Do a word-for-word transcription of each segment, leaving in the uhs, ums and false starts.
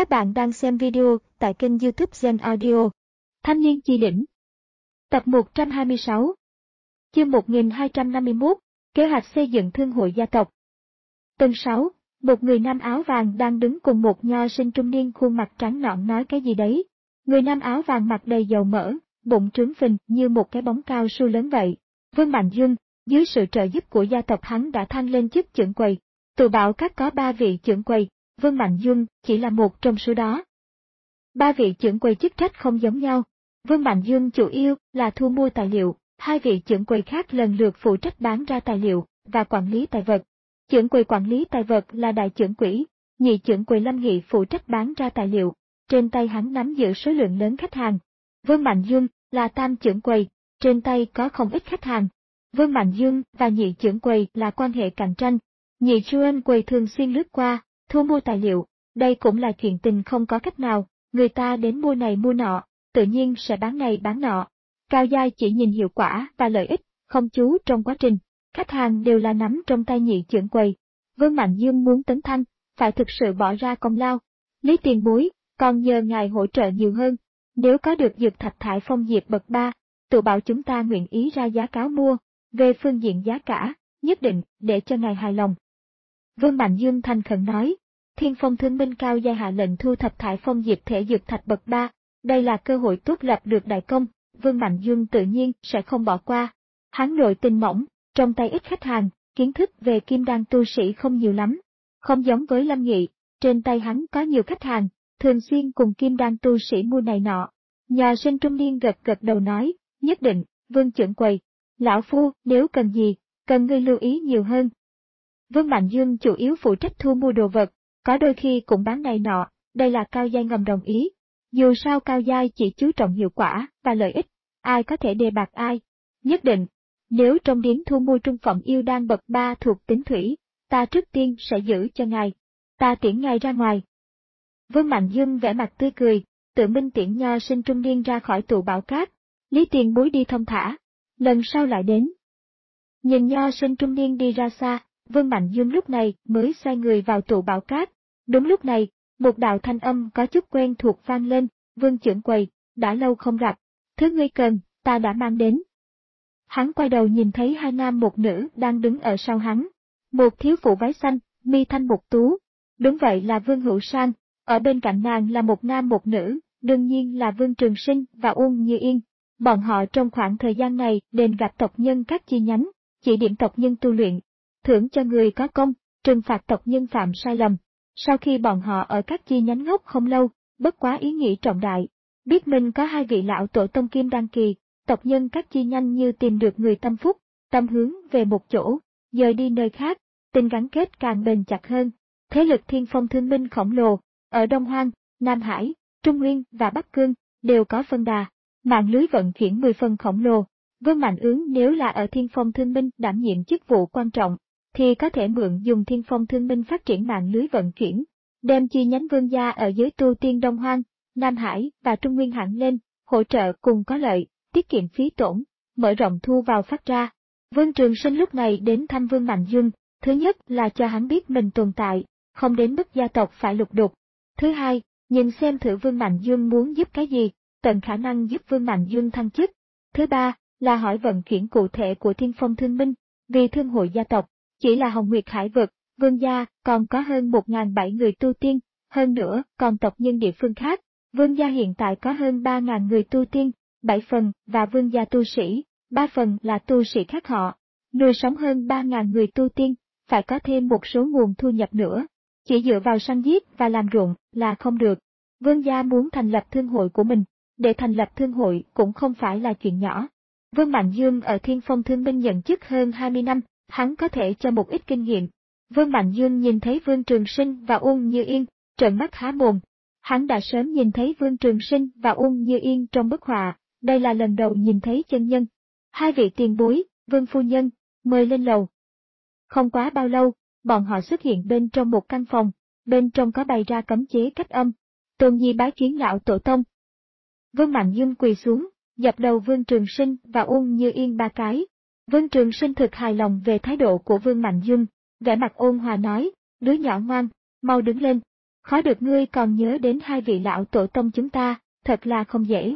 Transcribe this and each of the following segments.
Các bạn đang xem video tại kênh YouTube Gen Audio. Thanh niên chi đỉnh. Tập một trăm hai mươi sáu. Chương một nghìn hai trăm năm mươi mốt. Kế hoạch xây dựng thương hội gia tộc. Tuần sáu. Một người nam áo vàng đang đứng cùng một nho sinh trung niên khuôn mặt trắng nõn nói cái gì đấy. Người nam áo vàng mặt đầy dầu mỡ, bụng trướng phình như một cái bóng cao su lớn vậy. Vương Mạnh Dương, dưới sự trợ giúp của gia tộc hắn đã thăng lên chức trưởng quầy. Tụ Bảo Các có ba vị trưởng quầy, Vương Mạnh Dương chỉ là một trong số đó. Ba vị trưởng quầy chức trách không giống nhau. Vương Mạnh Dương chủ yếu là thu mua tài liệu, hai vị trưởng quầy khác lần lượt phụ trách bán ra tài liệu và quản lý tài vật. Trưởng quầy quản lý tài vật là đại trưởng quỹ, nhị trưởng quầy Lâm Nghị phụ trách bán ra tài liệu, trên tay hắn nắm giữ số lượng lớn khách hàng. Vương Mạnh Dương là tam trưởng quầy, trên tay có không ít khách hàng. Vương Mạnh Dương và nhị trưởng quầy là quan hệ cạnh tranh. Nhị trưởng quầy thường xuyên lướt qua, thu mua tài liệu, đây cũng là chuyện tình không có cách nào, người ta đến mua này mua nọ, tự nhiên sẽ bán này bán nọ. Cao giai chỉ nhìn hiệu quả và lợi ích, không chú trong quá trình. Khách hàng đều là nắm trong tay nhị trưởng quầy. Vương Mạnh Dương muốn tấn thăng, phải thực sự bỏ ra công lao. Lý tiền bối, còn nhờ ngài hỗ trợ nhiều hơn. Nếu có được dược thạch thải phong diệp bậc ba, Tụ Bảo chúng ta nguyện ý ra giá cáo mua. Về phương diện giá cả, nhất định để cho ngài hài lòng. Vương Mạnh Dương thành khẩn nói, Thiên Phong Thương Minh cao giai hạ lệnh thu thập thải phong diệp thể dược thạch bậc ba, đây là cơ hội tốt lập được đại công, Vương Mạnh Dương tự nhiên sẽ không bỏ qua. Hắn nội tình mỏng, trong tay ít khách hàng, kiến thức về kim đan tu sĩ không nhiều lắm. Không giống với Lâm Nghị, trên tay hắn có nhiều khách hàng, thường xuyên cùng kim đan tu sĩ mua này nọ. Nhà sinh trung niên gật gật đầu nói, nhất định, Vương trưởng quầy, lão phu nếu cần gì, cần ngươi lưu ý nhiều hơn. Vương Mạnh Dương chủ yếu phụ trách thu mua đồ vật, có đôi khi cũng bán này nọ, đây là cao giai ngầm đồng ý. Dù sao cao giai chỉ chú trọng hiệu quả và lợi ích, ai có thể đề bạt ai. Nhất định, nếu trong điếm thu mua trung phẩm yêu đan bậc ba thuộc tính thủy, ta trước tiên sẽ giữ cho ngài, ta tiễn ngài ra ngoài. Vương Mạnh Dương vẻ mặt tươi cười, tự minh tiễn nho sinh trung niên ra khỏi Tụ Bảo Các. Lý tiền bối đi thông thả, lần sau lại đến. Nhìn nho sinh trung niên đi ra xa, Vương Mạnh Dương lúc này mới xoay người vào Tụ Bảo Các. Đúng lúc này, một đạo thanh âm có chút quen thuộc vang lên, Vương trưởng quầy, đã lâu không gặp, thứ ngươi cần, ta đã mang đến. Hắn quay đầu nhìn thấy hai nam một nữ đang đứng ở sau hắn. Một thiếu phụ váy xanh, mi thanh mục tú. Đúng vậy là Vương Hữu Sang, ở bên cạnh nàng là một nam một nữ, đương nhiên là Vương Trường Sinh và Uông Như Yên. Bọn họ trong khoảng thời gian này đền gặp tộc nhân các chi nhánh, chỉ điểm tộc nhân tu luyện, thưởng cho người có công, trừng phạt tộc nhân phạm sai lầm. Sau khi bọn họ ở các chi nhánh ngốc không lâu, bất quá ý nghĩ trọng đại, biết mình có hai vị lão tổ tông kim đan kỳ, tộc nhân các chi nhánh như tìm được người tâm phúc, tâm hướng về một chỗ, dời đi nơi khác, tình gắn kết càng bền chặt hơn. Thế lực Thiên Phong Thương Minh khổng lồ, ở Đông Hoang, Nam Hải, Trung Nguyên và Bắc Cương đều có phân đà, mạng lưới vận chuyển mười phần khổng lồ. Vương Mạnh Ướng nếu là ở Thiên Phong Thương Minh đảm nhiệm chức vụ quan trọng, thì có thể mượn dùng Thiên Phong Thương Minh phát triển mạng lưới vận chuyển, đem chi nhánh Vương gia ở dưới tu tiên Đông Hoang, Nam Hải và Trung Nguyên hẳn lên, hỗ trợ cùng có lợi, tiết kiệm phí tổn, mở rộng thu vào phát ra. Vương Trường Sinh lúc này đến thăm Vương Mạnh Dương, thứ nhất là cho hắn biết mình tồn tại, không đến mức gia tộc phải lục đục. Thứ hai, nhìn xem thử Vương Mạnh Dương muốn giúp cái gì, tận khả năng giúp Vương Mạnh Dương thăng chức. Thứ ba, là hỏi vận chuyển cụ thể của Thiên Phong Thương Minh, vì thương hội gia tộc, chỉ là Hồng Nguyệt Hải vực, Vương gia còn có hơn một nghìn bảy người tu tiên, hơn nữa còn tộc nhân địa phương khác. Vương gia hiện tại có hơn ba nghìn người tu tiên, bảy phần và Vương gia tu sĩ, ba phần là tu sĩ khác họ. Nuôi sống hơn ba nghìn người tu tiên, phải có thêm một số nguồn thu nhập nữa. Chỉ dựa vào săn giết và làm ruộng là không được. Vương gia muốn thành lập thương hội của mình, để thành lập thương hội cũng không phải là chuyện nhỏ. Vương Mạnh Dương ở Thiên Phong Thương Minh nhận chức hơn hai mươi năm, hắn có thể cho một ít kinh nghiệm. Vương Mạnh Dương nhìn thấy Vương Trường Sinh và Uông Như Yên, trợn mắt há mồm. Hắn đã sớm nhìn thấy Vương Trường Sinh và Uông Như Yên trong bức họa, đây là lần đầu nhìn thấy chân nhân. Hai vị tiền bối, Vương phu nhân, mời lên lầu. Không quá bao lâu, bọn họ xuất hiện bên trong một căn phòng, bên trong có bày ra cấm chế cách âm. Tôn Nhi bái kiến lão tổ tông. Vương Mạnh Dương quỳ xuống, dập đầu Vương Trường Sinh và Uông Như Yên ba cái. Vương Trường Sinh thực hài lòng về thái độ của Vương Mạnh Dương, vẻ mặt ôn hòa nói, đứa nhỏ ngoan, mau đứng lên. Khó được ngươi còn nhớ đến hai vị lão tổ tông chúng ta, thật là không dễ.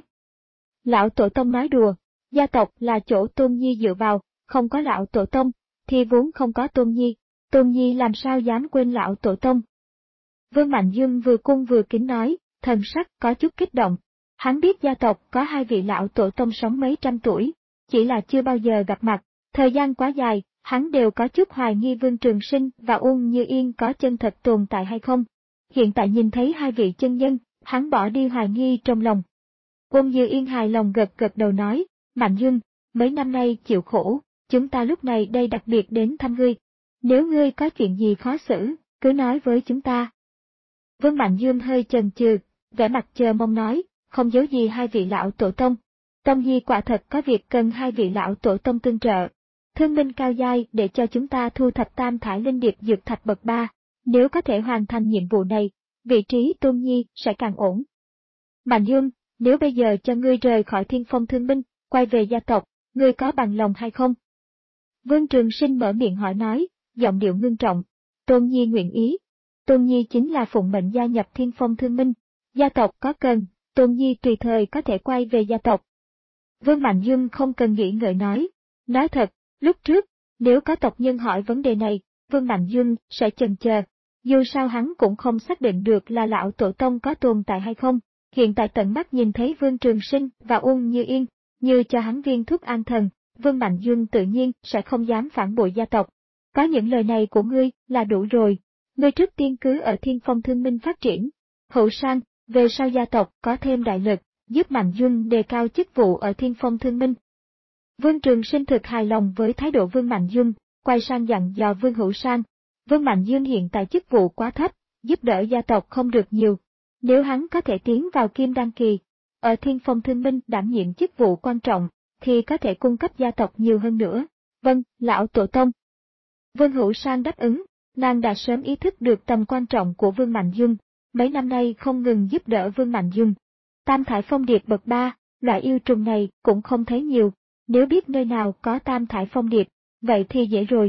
Lão tổ tông nói đùa, gia tộc là chỗ Tôn Nhi dựa vào, không có lão tổ tông, thì vốn không có Tôn Nhi, Tôn Nhi làm sao dám quên lão tổ tông. Vương Mạnh Dương vừa cung vừa kính nói, thần sắc có chút kích động. Hắn biết gia tộc có hai vị lão tổ tông sống mấy trăm tuổi, chỉ là chưa bao giờ gặp mặt, thời gian quá dài, hắn đều có chút hoài nghi Vương Trường Sinh và Uông Như Yên có chân thật tồn tại hay không. Hiện tại nhìn thấy hai vị chân nhân, hắn bỏ đi hoài nghi trong lòng. Uông Như Yên hài lòng gật gật đầu nói, Mạnh Dương, mấy năm nay chịu khổ, chúng ta lúc này đây đặc biệt đến thăm ngươi. Nếu ngươi có chuyện gì khó xử, cứ nói với chúng ta. Vương Mạnh Dương hơi chần chừ, vẻ mặt chờ mong nói, không giấu gì hai vị lão tổ tông. Tông Nhi quả thật có việc cần hai vị lão tổ tông tương trợ. Thương minh cao giai để cho chúng ta thu thập tam thải linh điệp dược thạch bậc ba, nếu có thể hoàn thành nhiệm vụ này, vị trí Tôn Nhi sẽ càng ổn. Mạnh Dương, nếu bây giờ cho ngươi rời khỏi Thiên Phong Thương Minh, quay về gia tộc, ngươi có bằng lòng hay không? Vương Trường Sinh mở miệng hỏi nói, giọng điệu ngưng trọng. Tôn Nhi nguyện ý. Tôn Nhi chính là phụng mệnh gia nhập Thiên Phong Thương Minh. Gia tộc có cần, Tôn Nhi tùy thời có thể quay về gia tộc. Vương Mạnh Dương không cần nghĩ ngợi nói. Nói thật, lúc trước, nếu có tộc nhân hỏi vấn đề này, Vương Mạnh Dương sẽ chần chờ. Dù sao hắn cũng không xác định được là lão tổ tông có tồn tại hay không. Hiện tại tận mắt nhìn thấy Vương Trường Sinh và Uông Như Yên, như cho hắn viên thuốc an thần, Vương Mạnh Dương tự nhiên sẽ không dám phản bội gia tộc. Có những lời này của ngươi là đủ rồi. Ngươi trước tiên cứ ở Thiên Phong Thương Minh phát triển. Hậu sang, về sau gia tộc có thêm đại lực, giúp Mạnh Dương đề cao chức vụ ở Thiên Phong Thương Minh. Vương Trường Sinh thực hài lòng với thái độ Vương Mạnh Dương, quay sang dặn dò Vương Hữu Sang. Vương Mạnh Dương hiện tại chức vụ quá thấp, giúp đỡ gia tộc không được nhiều. Nếu hắn có thể tiến vào Kim Đan Kỳ, ở Thiên Phong Thương Minh đảm nhiệm chức vụ quan trọng, thì có thể cung cấp gia tộc nhiều hơn nữa. Vâng, lão tổ tông. Vương Hữu Sang đáp ứng, nàng đã sớm ý thức được tầm quan trọng của Vương Mạnh Dương, mấy năm nay không ngừng giúp đỡ Vương Mạnh Dương. Tam thải phong điệp bậc ba, loại yêu trùng này cũng không thấy nhiều, nếu biết nơi nào có tam thải phong điệp, vậy thì dễ rồi.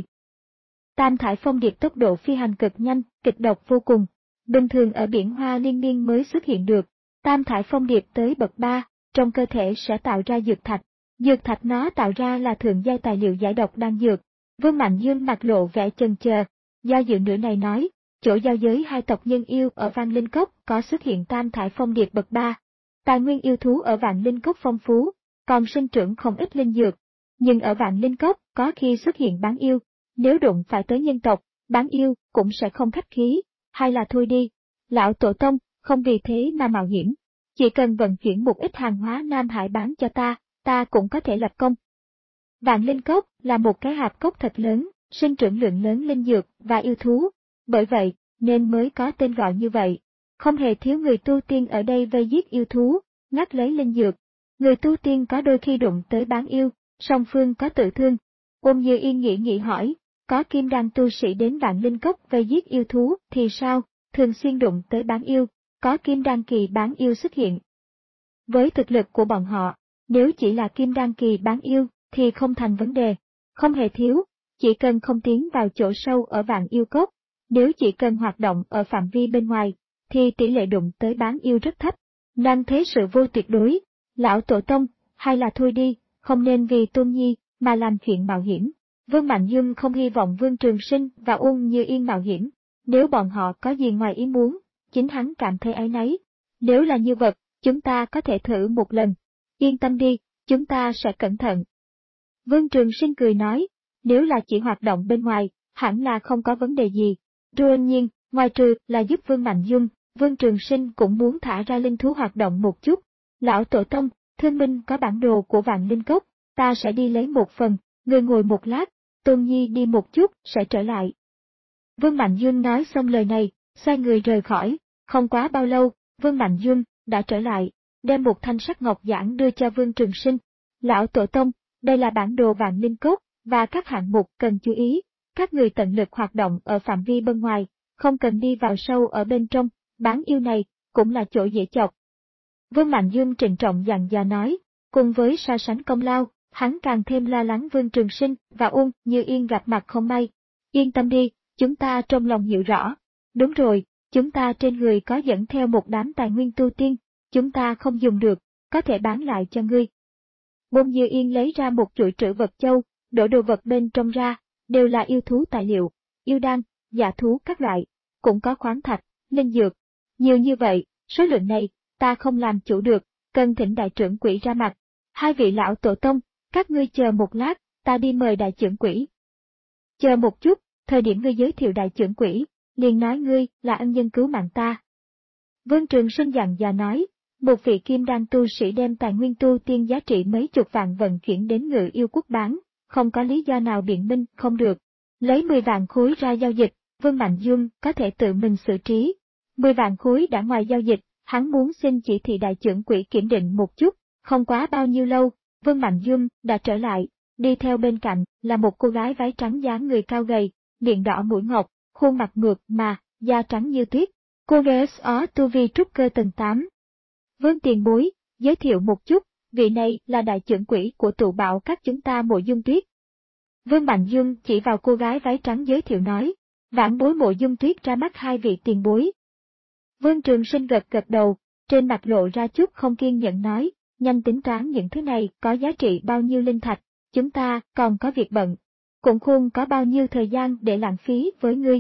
Tam thải phong điệp tốc độ phi hành cực nhanh, kịch độc vô cùng, bình thường ở biển hoa liên miên mới xuất hiện được. Tam thải phong điệp tới bậc ba, trong cơ thể sẽ tạo ra dược thạch. Dược thạch nó tạo ra là thượng giai tài liệu giải độc đan dược. Vương Mạnh Dương mặt lộ vẻ chần chờ, do dự nửa này nói, chỗ giao giới hai tộc nhân yêu ở Vạn Linh Cốc có xuất hiện tam thải phong điệp bậc ba. Tài nguyên yêu thú ở Vạn Linh Cốc phong phú, còn sinh trưởng không ít linh dược. Nhưng ở Vạn Linh Cốc có khi xuất hiện bán yêu, nếu đụng phải tới nhân tộc, bán yêu cũng sẽ không khách khí, hay là thôi đi. Lão tổ tông, không vì thế mà mạo hiểm. Chỉ cần vận chuyển một ít hàng hóa Nam Hải bán cho ta, ta cũng có thể lập công. Vạn Linh Cốc là một cái hạp cốc thật lớn, sinh trưởng lượng lớn linh dược và yêu thú, bởi vậy nên mới có tên gọi như vậy. Không hề thiếu người tu tiên ở đây vây giết yêu thú, ngắt lấy linh dược. Người tu tiên có đôi khi đụng tới bán yêu, song phương có tự thương. Ôn Như Yên nghĩ nghĩ hỏi, có kim đan tu sĩ đến Vạn Linh Cốc vây giết yêu thú thì sao, thường xuyên đụng tới bán yêu, có kim đan kỳ bán yêu xuất hiện. Với thực lực của bọn họ, nếu chỉ là kim đan kỳ bán yêu, thì không thành vấn đề, không hề thiếu, chỉ cần không tiến vào chỗ sâu ở Vạn Yêu Cốc, nếu chỉ cần hoạt động ở phạm vi bên ngoài, thì tỷ lệ đụng tới bán yêu rất thấp. Năng thế sự vô tuyệt đối, lão tổ tông, hay là thôi đi, không nên vì Tôn Nhi mà làm chuyện mạo hiểm. Vương Mạnh Dương không hy vọng Vương Trường Sinh và Uông Như Yên mạo hiểm, nếu bọn họ có gì ngoài ý muốn, chính hắn cảm thấy áy náy. Nếu là như vật, chúng ta có thể thử một lần. Yên tâm đi, chúng ta sẽ cẩn thận. Vương Trường Sinh cười nói, nếu là chỉ hoạt động bên ngoài, hẳn là không có vấn đề gì. Đương nhiên, ngoài trừ là giúp Vương Mạnh Dương, Vương Trường Sinh cũng muốn thả ra linh thú hoạt động một chút. Lão tổ tông, Thương Minh có bản đồ của Vạn Linh Cốc, ta sẽ đi lấy một phần, người ngồi một lát, Tôn Nhi đi một chút, sẽ trở lại. Vương Mạnh Dương nói xong lời này, xoay người rời khỏi, không quá bao lâu, Vương Mạnh Dương đã trở lại, đem một thanh sắc ngọc giản đưa cho Vương Trường Sinh. Lão tổ tông, đây là bản đồ Vạn Linh Cốc, và các hạng mục cần chú ý, các người tận lực hoạt động ở phạm vi bên ngoài, không cần đi vào sâu ở bên trong, bán yêu này cũng là chỗ dễ chọc. Vương Mạnh Dương trịnh trọng dặn dò nói, cùng với so sánh công lao, hắn càng thêm lo lắng Vương Trường Sinh và Uông Như Yên gặp mặt không may. Yên tâm đi, chúng ta trong lòng hiểu rõ. Đúng rồi, chúng ta trên người có dẫn theo một đám tài nguyên tu tiên, chúng ta không dùng được, có thể bán lại cho ngươi. Bôn Như Yên lấy ra một chuỗi trữ vật châu, đổ đồ vật bên trong ra, đều là yêu thú tài liệu, yêu đan, dạ thú các loại, cũng có khoáng thạch, linh dược. Nhiều như vậy, số lượng này, ta không làm chủ được, cần thỉnh đại trưởng quỹ ra mặt. Hai vị lão tổ tông, các ngươi chờ một lát, ta đi mời đại trưởng quỹ. Chờ một chút, thời điểm ngươi giới thiệu đại trưởng quỹ, liền nói ngươi là ân nhân cứu mạng ta. Vương Trường Sinh dặn dò nói, một vị kim đan tu sĩ đem tài nguyên tu tiên giá trị mấy chục vạn vận chuyển đến Ngự Yêu Quốc bán, không có lý do nào biện minh không được. Lấy mười vạn khối ra giao dịch, Vương Mạnh Dương có thể tự mình xử trí. mười vạn khối đã ngoài giao dịch, hắn muốn xin chỉ thị đại trưởng quỹ kiểm định một chút, không quá bao nhiêu lâu, Vương Mạnh Dương đã trở lại, đi theo bên cạnh là một cô gái váy trắng dáng người cao gầy, miệng đỏ mũi ngọc, khuôn mặt ngược mà, da trắng như tuyết. Cô gái ó tu vi trúc cơ tầng tám. Vương tiền bối, giới thiệu một chút, vị này là đại trưởng quỹ của tụ bảo các chúng ta Mộ Dung Tuyết. Vương Mạnh Dương chỉ vào cô gái váy trắng giới thiệu nói, vãn bối Mộ Dung Tuyết ra mắt hai vị tiền bối. Vương Trường Sinh gật gật đầu, trên mặt lộ ra chút không kiên nhẫn nói, nhanh tính toán những thứ này có giá trị bao nhiêu linh thạch, chúng ta còn có việc bận, cũng không có bao nhiêu thời gian để lãng phí với ngươi.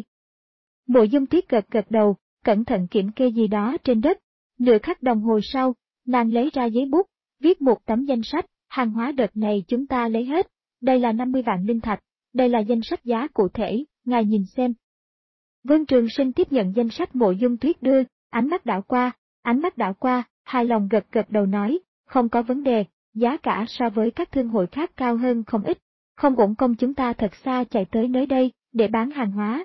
Mộ Dung Tuyết gật gật đầu, cẩn thận kiểm kê gì đó trên đất, nửa khắc đồng hồ sau, nàng lấy ra giấy bút, viết một tấm danh sách, hàng hóa đợt này chúng ta lấy hết, đây là năm mươi vạn linh thạch, đây là danh sách giá cụ thể, ngài nhìn xem. Vương Trường Sinh tiếp nhận danh sách Mộ Dung Tuyết đưa, ánh mắt đảo qua, ánh mắt đảo qua, hài lòng gật gật đầu nói, không có vấn đề, giá cả so với các thương hội khác cao hơn không ít, không uổng công chúng ta thật xa chạy tới nơi đây, để bán hàng hóa.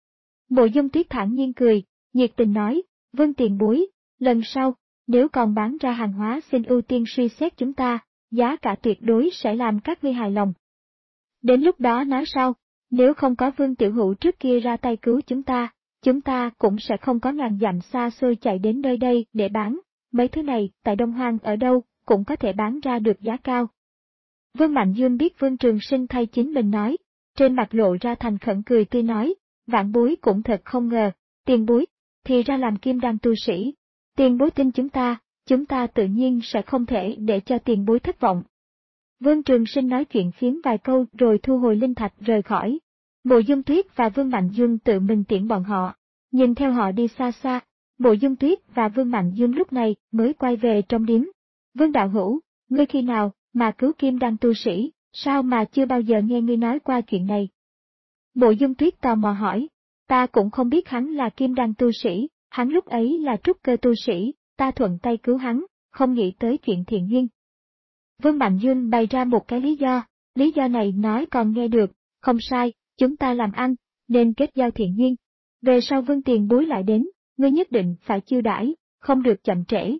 Mộ Dung Tuyết thản nhiên cười, nhiệt tình nói, Vương tiền bối, lần sau, nếu còn bán ra hàng hóa xin ưu tiên suy xét chúng ta, giá cả tuyệt đối sẽ làm các ngươi hài lòng. Đến lúc đó nói sau, nếu không có Vương Tiểu Hữu trước kia ra tay cứu chúng ta, chúng ta cũng sẽ không có ngàn dặm xa xôi chạy đến nơi đây để bán, mấy thứ này tại Đông Hoang ở đâu cũng có thể bán ra được giá cao. Vương Mạnh Dương biết Vương Trường Sinh thay chính mình nói, trên mặt lộ ra thành khẩn cười tươi nói, vạn bối cũng thật không ngờ, tiền bối, thì ra làm kim đan tu sĩ, tiền bối tin chúng ta, chúng ta tự nhiên sẽ không thể để cho tiền bối thất vọng. Vương Trường Sinh nói chuyện phiếm vài câu rồi thu hồi linh thạch rời khỏi. Mộ Dung Tuyết và Vương Mạnh Dương tự mình tiễn bọn họ, nhìn theo họ đi xa xa, Mộ Dung Tuyết và Vương Mạnh Dương lúc này mới quay về trong điếm. Vương đạo hữu, ngươi khi nào mà cứu kim đan tu sĩ, sao mà chưa bao giờ nghe ngươi nói qua chuyện này? Mộ Dung Tuyết tò mò hỏi, ta cũng không biết hắn là kim đan tu sĩ, hắn lúc ấy là trúc cơ tu sĩ, ta thuận tay cứu hắn, không nghĩ tới chuyện thiện duyên. Vương Mạnh Dương bày ra một cái lý do, lý do này nói còn nghe được, không sai, chúng ta làm ăn, nên kết giao thiện duyên. Về sau Vương tiền bối lại đến, ngươi nhất định phải chiêu đãi, không được chậm trễ.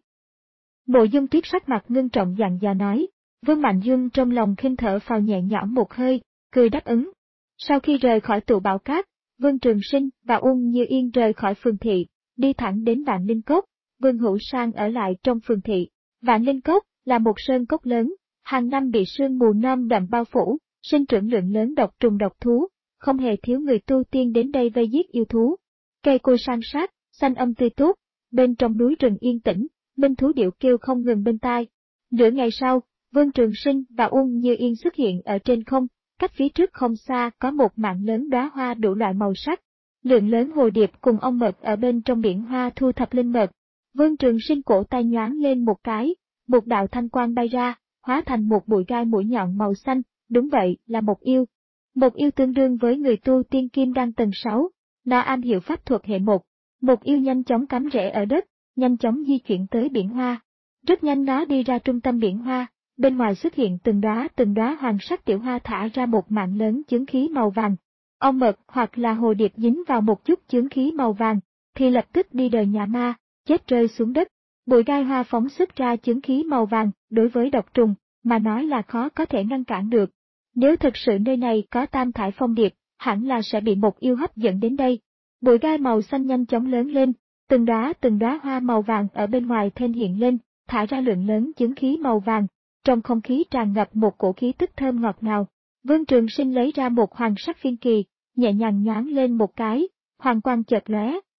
Mộ Dung Tuyết sắc mặt ngưng trọng dặn dò nói, Vương Mạnh Dương trong lòng khinh thở phào nhẹ nhõm một hơi, cười đáp ứng. Sau khi rời khỏi tụ bảo cát, Vương Trường Sinh và Ung Như Yên rời khỏi phường thị, đi thẳng đến Vạn Linh Cốc. Vương Hữu Sang ở lại trong phường thị. Vạn Linh Cốc là một sơn cốc lớn, hàng năm bị sương mù non đậm bao phủ, sinh trưởng lượng lớn độc trùng độc thú, không hề thiếu người tu tiên đến đây vây giết yêu thú. Cây cối san sát, xanh âm tươi tốt, bên trong núi rừng yên tĩnh, minh thú điệu kêu không ngừng bên tai. Nửa ngày sau, Vương Trường Sinh và Ung Như Yên xuất hiện ở trên không, cách phía trước không xa có một mảng lớn đóa hoa đủ loại màu sắc. Lượng lớn hồ điệp cùng ong mật ở bên trong biển hoa thu thập linh mật. Vương Trường Sinh cổ tay nhoáng lên một cái, một đạo thanh quang bay ra, hóa thành một bụi gai mũi nhọn màu xanh, đúng vậy là một yêu. Một yêu tương đương với người tu tiên kim đan tầng sáu, nó am hiểu pháp thuật hệ một. Một yêu nhanh chóng cắm rễ ở đất, nhanh chóng di chuyển tới biển hoa. Rất nhanh nó đi ra trung tâm biển hoa, bên ngoài xuất hiện từng đóa từng đóa hoàng sắc tiểu hoa thả ra một mạng lớn chướng khí màu vàng. Ong mật hoặc là hồ điệp dính vào một chút chướng khí màu vàng, thì lập tức đi đời nhà ma, chết rơi xuống đất. Bụi gai hoa phóng xuất ra chướng khí màu vàng, đối với độc trùng, mà nói là khó có thể ngăn cản được. Nếu thực sự nơi này có tam thải phong điệp, hẳn là sẽ bị một yêu hấp dẫn đến đây. Bụi gai màu xanh nhanh chóng lớn lên, từng đóa từng đóa hoa màu vàng ở bên ngoài thêm hiện lên, thả ra lượng lớn chướng khí màu vàng. Trong không khí tràn ngập một cổ khí tức thơm ngọt ngào. Vương Trường Sinh lấy ra một hoàng sắc phiên kỳ, nhẹ nhàng nhoáng lên một cái, hoàng quang chợt lóe,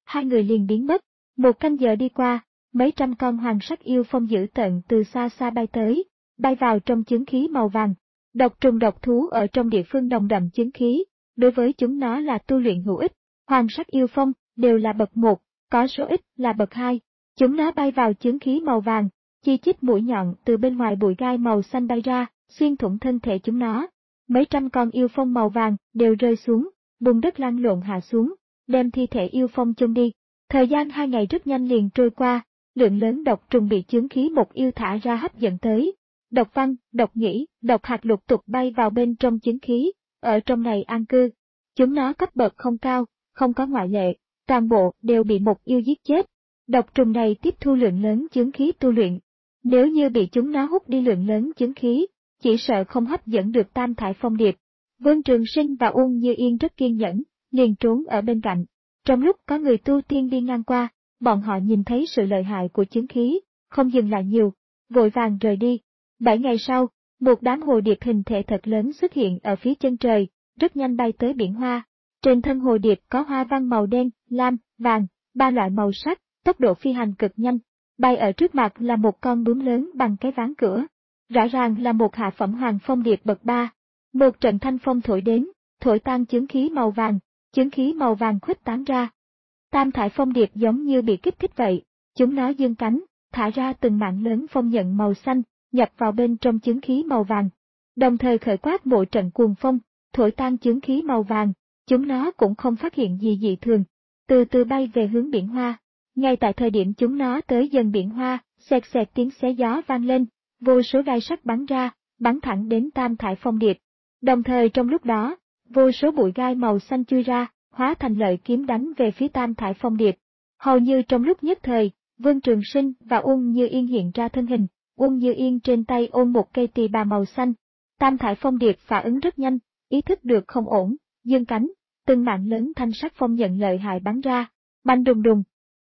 hai người liền biến mất. Một canh giờ đi qua, mấy trăm con hoàng sắc yêu phong dữ tợn từ xa xa bay tới, bay vào trong chứng khí màu vàng. Độc trùng độc thú ở trong địa phương nồng đậm chứng khí, đối với chúng nó là tu luyện hữu ích. Hoàng sắc yêu phong đều là bậc một, có số ít là bậc hai. Chúng nó bay vào chứng khí màu vàng, chi chít mũi nhọn từ bên ngoài bụi gai màu xanh bay ra, xuyên thủng thân thể chúng nó. Mấy trăm con yêu phong màu vàng đều rơi xuống, bùn đất lăn lộn hạ xuống, đem thi thể yêu phong chôn đi. Thời gian hai ngày rất nhanh liền trôi qua, lượng lớn độc trùng bị chướng khí một yêu thả ra hấp dẫn tới. Độc văn, độc nhĩ, độc hạt lục tục bay vào bên trong chứng khí, ở trong này an cư. Chúng nó cấp bậc không cao, không có ngoại lệ, toàn bộ đều bị một yêu giết chết. Độc trùng này tiếp thu lượng lớn chứng khí tu luyện. Nếu như bị chúng nó hút đi lượng lớn chứng khí, chỉ sợ không hấp dẫn được Tam Thải Phong Điệp. Vương Trường Sinh và Uông Như Yên rất kiên nhẫn, liền trốn ở bên cạnh. Trong lúc có người tu tiên đi ngang qua, bọn họ nhìn thấy sự lợi hại của chứng khí, không dừng lại nhiều, vội vàng rời đi. Bảy ngày sau, một đám hồ điệp hình thể thật lớn xuất hiện ở phía chân trời, rất nhanh bay tới biển hoa. Trên thân hồ điệp có hoa văn màu đen, lam, vàng, ba loại màu sắc, tốc độ phi hành cực nhanh. Bay ở trước mặt là một con bướm lớn bằng cái ván cửa. Rõ ràng là một hạ phẩm hoàng phong điệp bậc ba. Một trận thanh phong thổi đến, thổi tan chứng khí màu vàng, chứng khí màu vàng khuếch tán ra. Tam Thải Phong Điệp giống như bị kích thích vậy, chúng nó giương cánh, thả ra từng mạng lớn phong nhận màu xanh, nhập vào bên trong chứng khí màu vàng. Đồng thời khởi quát một trận cuồng phong, thổi tan chứng khí màu vàng, chúng nó cũng không phát hiện gì dị thường, từ từ bay về hướng biển hoa. Ngay tại thời điểm chúng nó tới gần biển hoa, xẹt xẹt tiếng xé gió vang lên, vô số gai sắt bắn ra, bắn thẳng đến Tam Thải Phong Điệp. Đồng thời trong lúc đó, vô số bụi gai màu xanh chui ra, hóa thành lợi kiếm đánh về phía Tam Thải Phong Điệp. Hầu như trong lúc nhất thời, Vương Trường Sinh và Uông Như Yên hiện ra thân hình, Uông Như Yên trên tay ôm một cây tỳ bà màu xanh. Tam Thải Phong Điệp phản ứng rất nhanh, ý thức được không ổn, giương cánh, từng mạng lớn thanh sắc phong nhận lợi hại bắn ra, banh đùng đùng.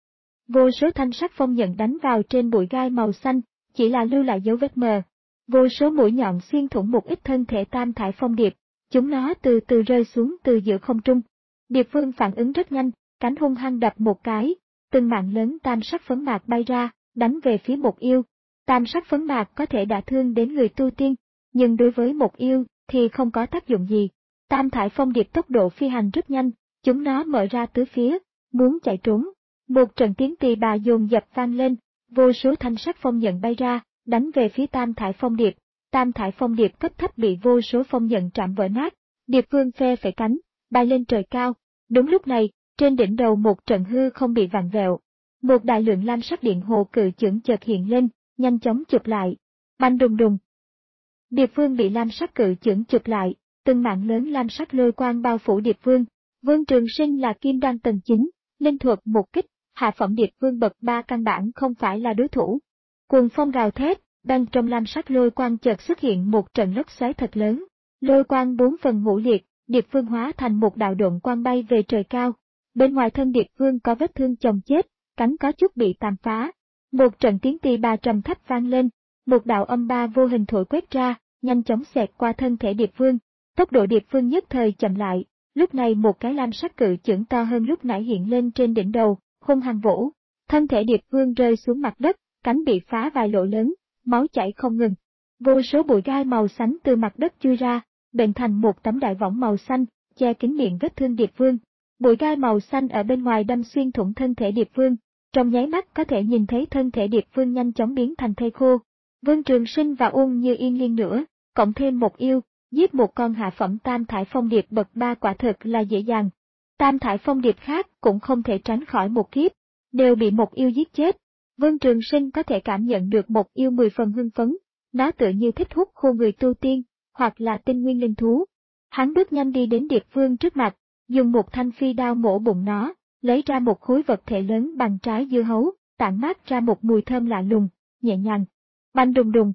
Vô số thanh sắc phong nhận đánh vào trên bụi gai màu xanh, chỉ là lưu lại dấu vết mờ. Vô số mũi nhọn xuyên thủng một ít thân thể Tam Thải Phong Điệp, chúng nó từ từ rơi xuống từ giữa không trung. Điệp Vương phản ứng rất nhanh, cánh hung hăng đập một cái, từng mạng lớn tam sắc phấn mạc bay ra, đánh về phía một yêu. Tam sắc phấn mạc có thể đả thương đến người tu tiên, nhưng đối với một yêu thì không có tác dụng gì. Tam Thải Phong Điệp tốc độ phi hành rất nhanh, chúng nó mở ra tứ phía, muốn chạy trốn. Một trận tiếng tỳ bà dồn dập vang lên, vô số thanh sắc phong nhận bay ra, đánh về phía Tam Thải Phong Điệp. Tam Thải Phong Điệp cấp thấp bị vô số phong nhận chạm vỡ nát, Điệp Vương phe phẩy cánh, bay lên trời cao. Đúng lúc này, trên đỉnh đầu một trận hư không bị vặn vẹo. Một đại lượng lam sắc điện hồ cự chưởng chợt hiện lên, nhanh chóng chụp lại. Banh đùng đùng. Điệp Vương bị lam sắc cự chưởng chụp lại, từng mạng lớn lam sắc lôi quang bao phủ Điệp Vương. Vương Trường Sinh là kim đan tầng chín, linh thuật một kích, hạ phẩm Điệp Vương bậc ba căn bản không phải là đối thủ. Cuồng phong gào thét, bên trong lam sắc lôi quang chợt xuất hiện một trận lốc xoáy thật lớn. Lôi quang bốn phần ngũ liệt, Điệp Vương hóa thành một đạo độn quang bay về trời cao. Bên ngoài thân Điệp Vương có vết thương chồng chết, cánh có chút bị tàn phá. Một trận tiếng tỳ bà trầm thấp vang lên, một đạo âm ba vô hình thổi quét ra, nhanh chóng xẹt qua thân thể Điệp Vương. Tốc độ Điệp Vương nhất thời chậm lại, lúc này một cái lam sắc cự chưởng to hơn lúc nãy hiện lên trên đỉnh đầu, hung hăng vỗ. Thân thể Điệp Vương rơi xuống mặt đất, cánh bị phá vài lỗ lớn, máu chảy không ngừng. Vô số bụi gai màu xanh từ mặt đất chui ra, bệnh thành một tấm đại võng màu xanh, che kín miệng vết thương Điệp Vương. Bụi gai màu xanh ở bên ngoài đâm xuyên thủng thân thể Điệp Vương, trong nháy mắt có thể nhìn thấy thân thể Điệp Vương nhanh chóng biến thành thây khô. Vương Trường Sinh và Uông Như Yên liên nữa, cộng thêm một yêu, giết một con hạ phẩm Tam Thải Phong Điệp bậc ba quả thực là dễ dàng. Tam Thải Phong Điệp khác cũng không thể tránh khỏi một kiếp, đều bị một yêu giết chết. Vương Trường Sinh có thể cảm nhận được một yêu mười phần hưng phấn, nó tựa như thích hút khô người tu tiên, hoặc là tinh nguyên linh thú. Hắn bước nhanh đi đến Điệp Vương trước mặt, dùng một thanh phi đao mổ bụng nó, lấy ra một khối vật thể lớn bằng trái dưa hấu, tản mát ra một mùi thơm lạ lùng, nhẹ nhàng. Banh đùng đùng.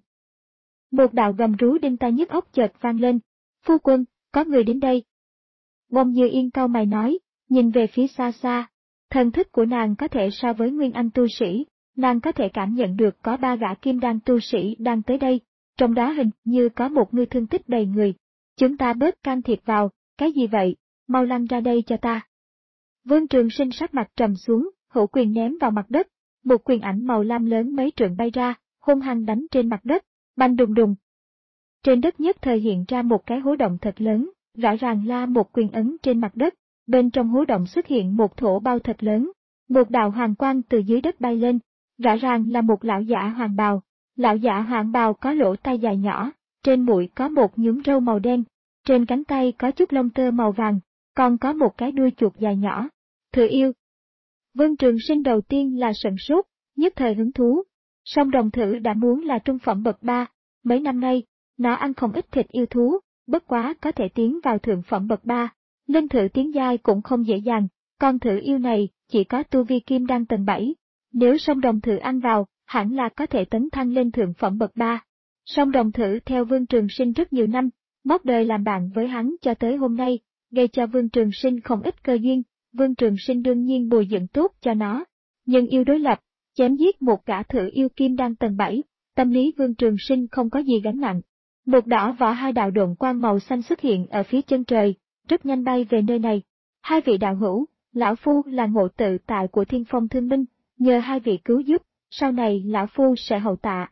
Một đạo gầm rú đinh tai nhức óc chợt vang lên. Phu quân, có người đến đây. Uông Như Yên cau mày nói, nhìn về phía xa xa. Thần thức của nàng có thể so với nguyên anh tu sĩ, nàng có thể cảm nhận được có ba gã kim đan tu sĩ đang tới đây, trong đó hình như có một người thương tích đầy người. Chúng ta bớt can thiệp vào, cái gì vậy, mau lăn ra đây cho ta. Vương Trường Sinh sắc mặt trầm xuống, hữu quyền ném vào mặt đất, một quyền ảnh màu lam lớn mấy trượng bay ra, hung hăng đánh trên mặt đất, bành đùng đùng. Trên đất nhất thời hiện ra một cái hố động thật lớn, rõ ràng là một quyền ấn trên mặt đất, bên trong hố động xuất hiện một thổ bao thật lớn, một đạo hoàng quang từ dưới đất bay lên, rõ ràng là một lão giả hoàng bào. Lão giả hoàng bào có lỗ tai dài nhỏ, trên mũi có một nhúm râu màu đen, trên cánh tay có chút lông tơ màu vàng, còn có một cái đuôi chuột dài nhỏ. Thừa yêu. Vương Trường Sinh đầu tiên là sửng sốt, nhất thời hứng thú. Song đồng thử đã muốn là trung phẩm bậc ba, mấy năm nay, nó ăn không ít thịt yêu thú, bất quá có thể tiến vào thượng phẩm bậc ba. Linh thử tiến giai cũng không dễ dàng, con thử yêu này chỉ có tu vi kim đan tầng bảy. Nếu song đồng thử ăn vào, hẳn là có thể tấn thăng lên thượng phẩm bậc ba. Song đồng thử theo Vương Trường Sinh rất nhiều năm, móc đời làm bạn với hắn cho tới hôm nay, gây cho Vương Trường Sinh không ít cơ duyên, Vương Trường Sinh đương nhiên bồi dưỡng tốt cho nó. Nhưng yêu đối lập, chém giết một gã thử yêu kim đan tầng bảy, tâm lý Vương Trường Sinh không có gì gánh nặng. Một đỏ vỏ hai đạo độn quang màu xanh xuất hiện ở phía chân trời, rất nhanh bay về nơi này. Hai vị đạo hữu, lão phu là ngộ tự tại của Thiên Phong Thương Minh, nhờ hai vị cứu giúp, sau này lão phu sẽ hậu tạ.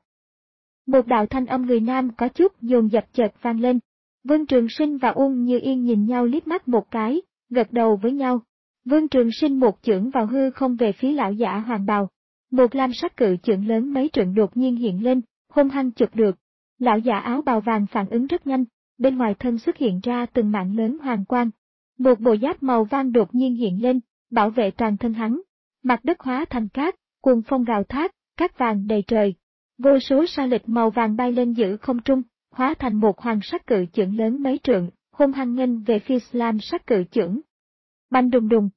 Một đạo thanh âm người nam có chút dồn dập chợt vang lên. Vương Trường Sinh và Uông Như Yên nhìn nhau liếc mắt một cái, gật đầu với nhau. Vương Trường Sinh một chưởng vào hư không về phía lão giả hoàng bào. Một lam sắc cự chưởng lớn mấy trượng đột nhiên hiện lên, hung hăng chụp được. Lão giả áo bào vàng phản ứng rất nhanh, bên ngoài thân xuất hiện ra từng mảng lớn hoàng quang. Một bộ giáp màu vàng đột nhiên hiện lên, bảo vệ toàn thân hắn. Mặt đất hóa thành cát, cuồng phong gào thét, cát vàng đầy trời. Vô số sa lịch màu vàng bay lên giữa không trung, hóa thành một hoàng sắc cự chưởng lớn mấy trượng, hung hăng nghênh về phía lam sắc cự chưởng. Bành đùng đùng.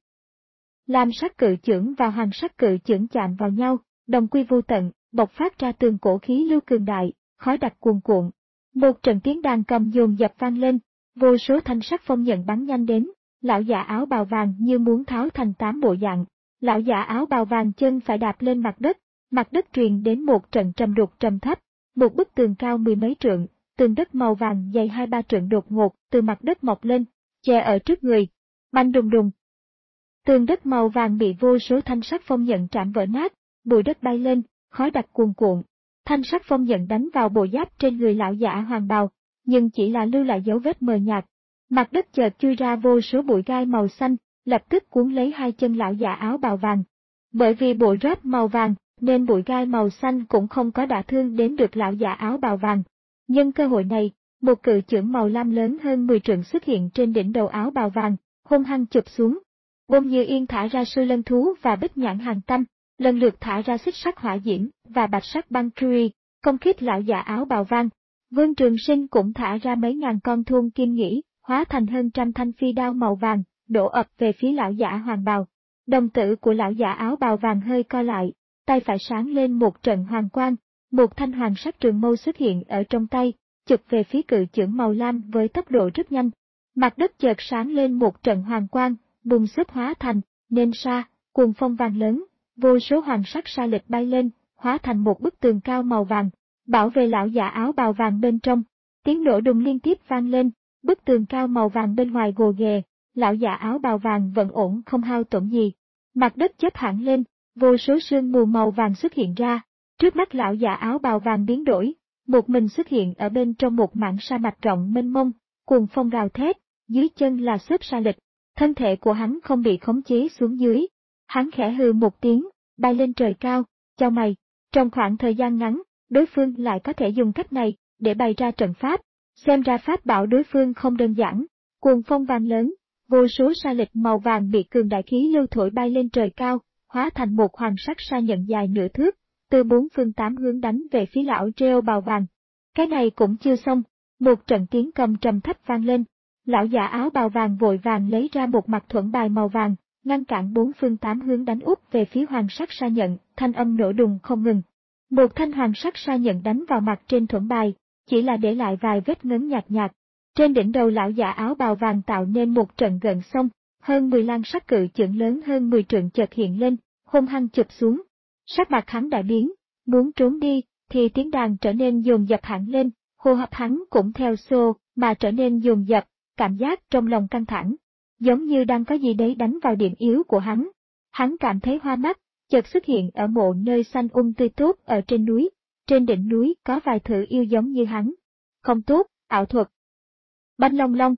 Lam sắc cự chưởng và hoàng sắc cự chưởng chạm vào nhau, đồng quy vô tận, bộc phát ra từng cổ khí lưu cường đại, khói đặc cuồn cuộn. Một trận tiếng đàn cầm dồn dập vang lên, vô số thanh sắc phong nhận bắn nhanh đến, lão giả áo bào vàng như muốn tháo thành tám bộ dạng. Lão giả áo bào vàng chân phải đạp lên mặt đất, mặt đất truyền đến một trận trầm đục trầm thấp, một bức tường cao mười mấy trượng, tường đất màu vàng dày hai ba trượng đột ngột từ mặt đất mọc lên, che ở trước người. Bành đùng đùng. Tường đất màu vàng bị vô số thanh sắc phong nhận trảm vỡ nát, bụi đất bay lên, khói đặc cuồn cuộn. Thanh sắc phong nhận đánh vào bộ giáp trên người lão giả hoàng bào, nhưng chỉ là lưu lại dấu vết mờ nhạt. Mặt đất chợt chui ra vô số bụi gai màu xanh, lập tức cuốn lấy hai chân lão giả áo bào vàng. Bởi vì bộ giáp màu vàng, nên bụi gai màu xanh cũng không có đả thương đến được lão giả áo bào vàng. Nhân cơ hội này, một cự chưởng màu lam lớn hơn mười trượng xuất hiện trên đỉnh đầu áo bào vàng, hung hăng chụp xuống. Bông Như Yên thả ra sư lân thú và bích nhãn hàng tâm, lần lượt thả ra xích sắc hỏa diễm và bạch sắc băng truy, công kích lão giả áo bào vàng. Vương Trường Sinh cũng thả ra mấy ngàn con thuôn kim nghĩ, hóa thành hơn trăm thanh phi đao màu vàng, đổ ập về phía lão giả hoàng bào. Đồng tử của lão giả áo bào vàng hơi co lại, tay phải sáng lên một trận hoàng quang, một thanh hoàng sắc trường mâu xuất hiện ở trong tay, chụp về phía cự chưởng màu lam với tốc độ rất nhanh. Mặt đất chợt sáng lên một trận hoàng quang, bùng xếp hóa thành nên sa, cuồng phong vàng lớn, vô số hoàng sắc sa lịch bay lên, hóa thành một bức tường cao màu vàng, bảo vệ lão giả áo bào vàng bên trong. Tiếng nổ đùng liên tiếp vang lên, bức tường cao màu vàng bên ngoài gồ ghề, lão giả áo bào vàng vẫn ổn không hao tổn gì. Mặt đất chớp hẳn lên, vô số sương mù màu vàng xuất hiện ra, trước mắt lão giả áo bào vàng biến đổi, một mình xuất hiện ở bên trong một mảng sa mạc rộng mênh mông, cuồng phong gào thét, dưới chân là xếp sa lịch, thân thể của hắn không bị khống chế xuống dưới. Hắn khẽ hừ một tiếng, bay lên trời cao, chau mày, trong khoảng thời gian ngắn, đối phương lại có thể dùng cách này để bày ra trận pháp, xem ra pháp bảo đối phương không đơn giản. Cuồng phong vàng lớn, vô số sa lịch màu vàng bị cường đại khí lưu thổi bay lên trời cao, hóa thành một hoàng sắc sa nhận dài nửa thước, từ bốn phương tám hướng đánh về phía lão rêu bào vàng. Cái này cũng chưa xong, một trận tiếng cầm trầm thấp vang lên, lão giả áo bào vàng vội vàng lấy ra một mặt thuẫn bài màu vàng, ngăn cản bốn phương tám hướng đánh úp về phía hoàng sắc sa nhận, thanh âm nổ đùng không ngừng. Một thanh hoàng sắc sa nhận đánh vào mặt trên thuẫn bài, chỉ là để lại vài vết ngấn nhạt nhạt. Trên đỉnh đầu lão giả áo bào vàng tạo nên một trận gợn sóng, hơn mười lan sắc cự chưởng lớn hơn mười trượng chợt hiện lên, hung hăng chụp xuống. Sắc mặt hắn đại biến, muốn trốn đi, thì tiếng đàn trở nên dồn dập hẳn lên, hô hấp hắn cũng theo xô mà trở nên dồn dập, cảm giác trong lòng căng thẳng. giống như đang có gì đấy đánh vào điểm yếu của hắn. Hắn cảm thấy hoa mắt, chợt xuất hiện ở mộ nơi xanh um tươi tốt ở trên núi. Trên đỉnh núi có vài thử yêu giống như hắn. Không tốt, ảo thuật. Banh long long.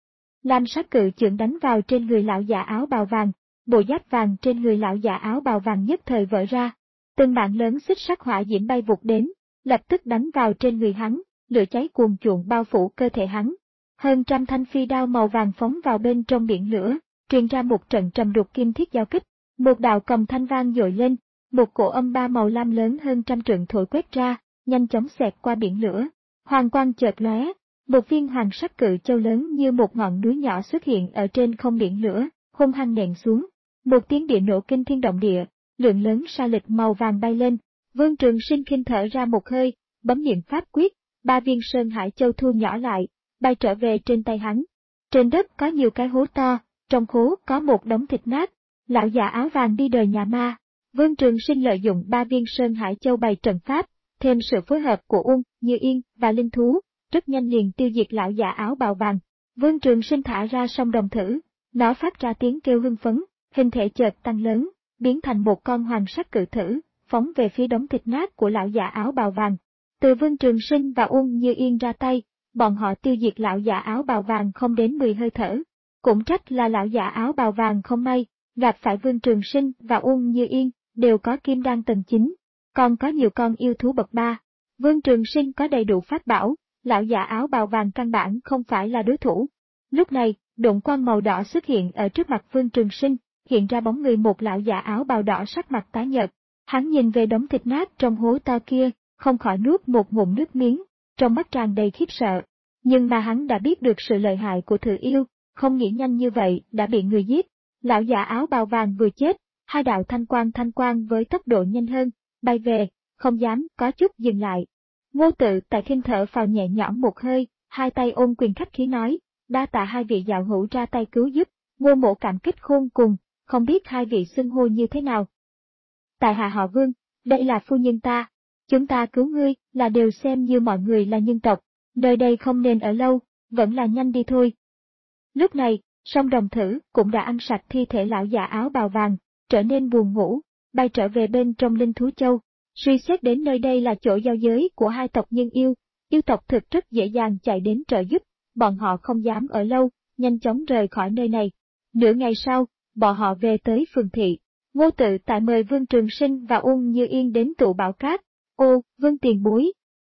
Lam sắc cự chưởng đánh vào trên người lão già áo bào vàng, bộ giáp vàng trên người lão già áo bào vàng nhất thời vỡ ra. Từng mạng lớn xích sắc hỏa diễm bay vụt đến, lập tức đánh vào trên người hắn, lửa cháy cuồn cuộn bao phủ cơ thể hắn. Hơn trăm thanh phi đao màu vàng phóng vào bên trong biển lửa, truyền ra một trận trầm đục kim thiết giao kích. Một đạo cầm thanh vang dội lên, một cổ âm ba màu lam lớn hơn trăm trượng thổi quét ra, nhanh chóng xẹt qua biển lửa. Hoàng quang chợt lóe, một viên hoàng sắc cự châu lớn như một ngọn núi nhỏ xuất hiện ở trên không biển lửa, hung hăng nện xuống. Một tiếng địa nổ kinh thiên động địa, lượng lớn sa lịch màu vàng bay lên. Vương Trường Sinh khinh thở ra một hơi, bấm niệm pháp quyết, ba viên sơn hải châu thu nhỏ lại, bay trở về trên tay hắn. Trên đất có nhiều cái hố to, trong hố có một đống thịt nát. Lão già áo vàng đi đời nhà ma. Vương Trường Sinh lợi dụng ba viên sơn hải châu bày trận pháp, thêm sự phối hợp của Uông, Như Yên và linh thú, rất nhanh liền tiêu diệt lão già áo bào vàng. Vương Trường Sinh thả ra song đồng thử, nó phát ra tiếng kêu hưng phấn, hình thể chợt tăng lớn, biến thành một con hoàng sắc cự thử, phóng về phía đống thịt nát của lão già áo bào vàng. Từ Vương Trường Sinh và Uông Như Yên ra tay, bọn họ tiêu diệt lão già áo bào vàng không đến mười hơi thở. Cũng trách là lão già áo bào vàng không may, gặp phải Vương Trường Sinh và Uông Như Yên, đều có kim đan tầng chín, còn có nhiều con yêu thú bậc ba. Vương Trường Sinh có đầy đủ pháp bảo, lão già áo bào vàng căn bản không phải là đối thủ. Lúc này, độn quang màu đỏ xuất hiện ở trước mặt Vương Trường Sinh, hiện ra bóng người một lão già áo bào đỏ sắc mặt tái nhợt. Hắn nhìn về đống thịt nát trong hố to kia, không khỏi nuốt một ngụm nước miếng, trong mắt tràn đầy khiếp sợ. Nhưng mà hắn đã biết được sự lợi hại của Thử Yêu, không nghĩ nhanh như vậy đã bị người giết. Lão già áo bào vàng vừa chết, hai đạo thanh quang thanh quang với tốc độ nhanh hơn, bay về, không dám có chút dừng lại. Ngô Tự Tại khinh thở phào nhẹ nhõm một hơi, hai tay ôm quyền khách khí nói, đa tạ hai vị đạo hữu ra tay cứu giúp. Ngô Mộ cảm kích khôn cùng, không biết hai vị xưng hô như thế nào. Tại hạ họ Vương, đây là phu nhân ta, chúng ta cứu ngươi là đều xem như mọi người là nhân tộc, nơi đây không nên ở lâu, vẫn là nhanh đi thôi. Lúc này, song đồng thử cũng đã ăn sạch thi thể lão già áo bào vàng, trở nên buồn ngủ, bay trở về bên trong linh thú châu. Suy xét đến nơi đây là chỗ giao giới của hai tộc nhân yêu, yêu tộc thực rất dễ dàng chạy đến trợ giúp, bọn họ không dám ở lâu, nhanh chóng rời khỏi nơi này. Nửa ngày sau, bọn họ về tới phường thị. Ngô Tự Tại mời Vương Trường Sinh và Uông Như Yên đến tụ bảo cát. Ô, Vương tiền bối.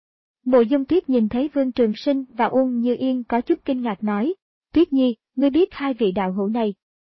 Mộ Dung Tuyết nhìn thấy Vương Trường Sinh và Uông Như Yên có chút kinh ngạc nói, Tuyết Nhi, ngươi biết hai vị đạo hữu này.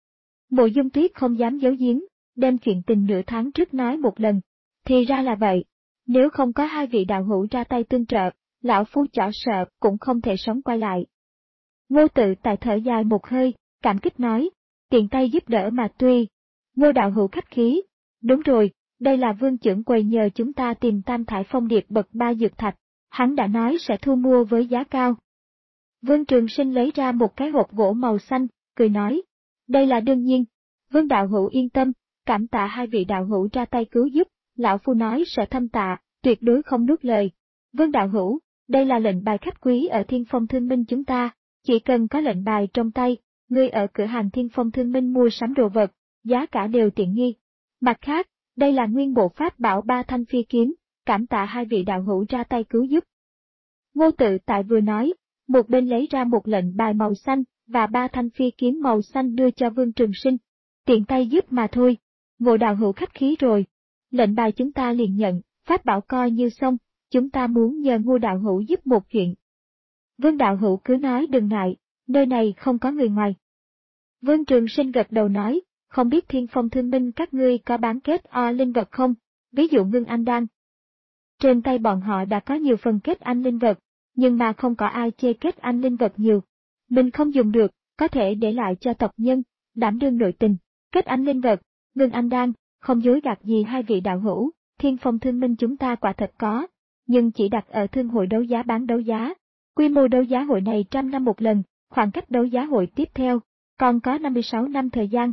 Mộ Dung Tuyết không dám giấu giếm, đem chuyện tình nửa tháng trước nói một lần. Thì ra là vậy, nếu không có hai vị đạo hữu ra tay tương trợ, lão phu chỏ sợ cũng không thể sống quay lại. Ngô Tự Tại thở dài một hơi, cảm kích nói, tiện tay giúp đỡ mà tuy. Ngô đạo hữu khách khí, đúng rồi, đây là Vương trưởng quầy nhờ chúng ta tìm tam thải phong điệp bậc ba dược thạch, hắn đã nói sẽ thu mua với giá cao. Vương Trường Sinh lấy ra một cái hộp gỗ màu xanh, cười nói, đây là đương nhiên. Vương đạo hữu yên tâm, cảm tạ hai vị đạo hữu ra tay cứu giúp, lão phu nói sẽ thâm tạ, tuyệt đối không nuốt lời. Vương đạo hữu, đây là lệnh bài khách quý ở Thiên Phong Thương Minh chúng ta, chỉ cần có lệnh bài trong tay, ngươi ở cửa hàng Thiên Phong Thương Minh mua sắm đồ vật, giá cả đều tiện nghi. Mặt khác, đây là nguyên bộ pháp bảo ba thanh phi kiếm, cảm tạ hai vị đạo hữu ra tay cứu giúp. Ngô Tự Tại vừa nói, một bên lấy ra một lệnh bài màu xanh và ba thanh phi kiếm màu xanh đưa cho Vương Trường Sinh. Tiện tay giúp mà thôi, Ngô đạo hữu khách khí rồi. Lệnh bài chúng ta liền nhận, pháp bảo coi như xong, chúng ta muốn nhờ Ngô đạo hữu giúp một chuyện. Vương đạo hữu cứ nói đừng ngại, nơi này không có người ngoài. Vương Trường Sinh gật đầu nói, không biết Thiên Phong Thương Minh các ngươi có bán kết o linh vật không, ví dụ ngưng anh đan. Trên tay bọn họ đã có nhiều phần kết anh linh vật, nhưng mà không có ai chê kết anh linh vật nhiều. Mình không dùng được, có thể để lại cho tộc nhân, đảm đương nội tình, kết anh linh vật, ngưng anh đan, không dối gạt gì hai vị đạo hữu, Thiên Phong Thương Minh chúng ta quả thật có, nhưng chỉ đặt ở thương hội đấu giá bán đấu giá. Quy mô đấu giá hội này trăm năm một lần, khoảng cách đấu giá hội tiếp theo, còn có năm mươi sáu năm thời gian.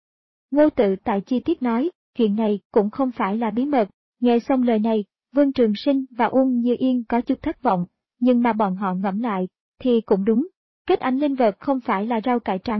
Ngô Tự Tại chi tiết nói, chuyện này cũng không phải là bí mật, nghe xong lời này, Vương Trường Sinh và Uông Như Yên có chút thất vọng, nhưng mà bọn họ ngẫm lại, thì cũng đúng, kết anh linh vật không phải là rau cải trắng,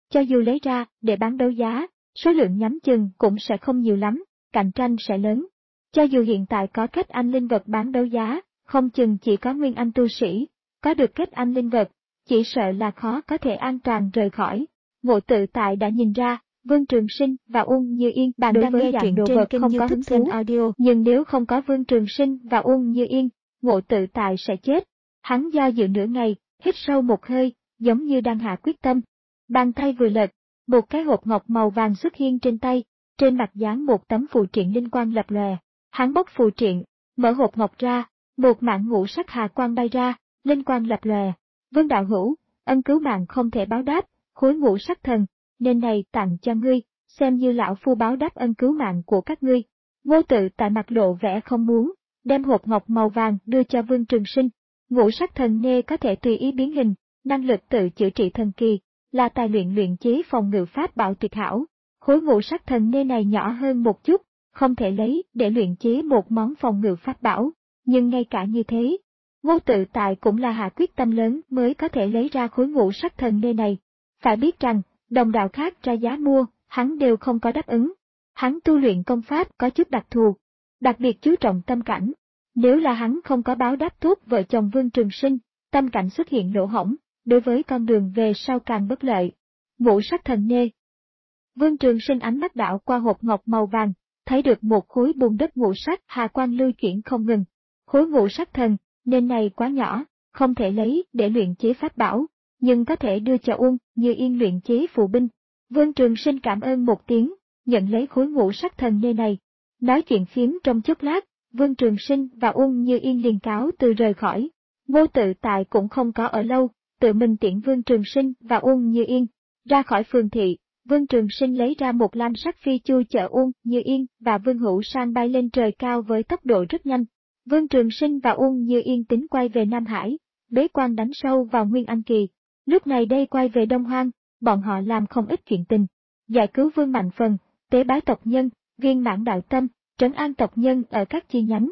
Cho dù lấy ra để bán đấu giá, số lượng nhắm chừng cũng sẽ không nhiều lắm, cạnh tranh sẽ lớn. Cho dù hiện tại có kết anh linh vật bán đấu giá, không chừng chỉ có nguyên anh tu sĩ, có được kết anh linh vật, chỉ sợ là khó có thể an toàn rời khỏi. Ngộ Tự Tại đã nhìn ra, Vương Trường Sinh và Uông Như Yên bạn đối với dạng đồ vật không có hứng thú, audio. Nhưng nếu không có Vương Trường Sinh và Uông Như Yên, Ngộ Tự Tại sẽ chết. Hắn do dự nửa ngày, hít sâu một hơi, giống như đang hạ quyết tâm. Bàn tay vừa lật, một cái hộp ngọc màu vàng xuất hiện trên tay, trên mặt dán một tấm phù triện linh quang lập lòe. Hắn bóc phù triện, mở hộp ngọc ra, một mảng ngũ sắc hà quang bay ra, linh quang lập lòe. Vương đạo hữu, ân cứu mạng không thể báo đáp, khối ngũ sắc thần, nên này tặng cho ngươi, xem như lão phu báo đáp ân cứu mạng của các ngươi. Ngô Tự Tại mặt lộ vẻ không muốn, đem hộp ngọc màu vàng đưa cho Vương Trường Sinh. Ngũ sắc thần nê có thể tùy ý biến hình, năng lực tự chữa trị thần kỳ, là tài luyện luyện chế phòng ngự pháp bảo tuyệt hảo. Khối ngũ sắc thần nê này nhỏ hơn một chút, không thể lấy để luyện chế một món phòng ngự pháp bảo, nhưng ngay cả như thế, Ngô Tự Tại cũng là hạ quyết tâm lớn mới có thể lấy ra khối ngũ sắc thần nê này. Phải biết rằng, đồng đạo khác ra giá mua, hắn đều không có đáp ứng. Hắn tu luyện công pháp có chút đặc thù, đặc biệt chú trọng tâm cảnh. Nếu là hắn không có báo đáp tốt vợ chồng Vương Trường Sinh, tâm cảnh xuất hiện lỗ hổng, đối với con đường về sau càng bất lợi. Ngũ sắc thần nê. Vương Trường Sinh ánh mắt đảo qua hộp ngọc màu vàng, thấy được một khối bùn đất ngũ sắc hà quang lưu chuyển không ngừng. Khối ngũ sắc thần nên này quá nhỏ, không thể lấy để luyện chế pháp bảo, nhưng có thể đưa cho Uông Như Yên luyện chế phù binh. Vương Trường Sinh cảm ơn một tiếng, nhận lấy khối ngũ sắc thần nê này. Nói chuyện phiếm trong chốc lát, Vương Trường Sinh và Uông Như Yên liền cáo từ rời khỏi. Ngô Tự Tại cũng không có ở lâu, tự mình tiễn Vương Trường Sinh và Uông Như Yên ra khỏi phường thị. Vương Trường Sinh lấy ra một lam sắc phi chu chở Uông Như Yên và Vương Hữu Sang bay lên trời cao với tốc độ rất nhanh. Vương Trường Sinh và Uông Như Yên tính quay về Nam Hải, bế quan đánh sâu vào Nguyên Anh Kỳ. Lúc này đây quay về Đông Hoang, bọn họ làm không ít chuyện tình, giải cứu Vương Mạnh Phần, tế bái tộc nhân, viên mãn đạo tâm, trấn an tộc nhân ở các chi nhánh.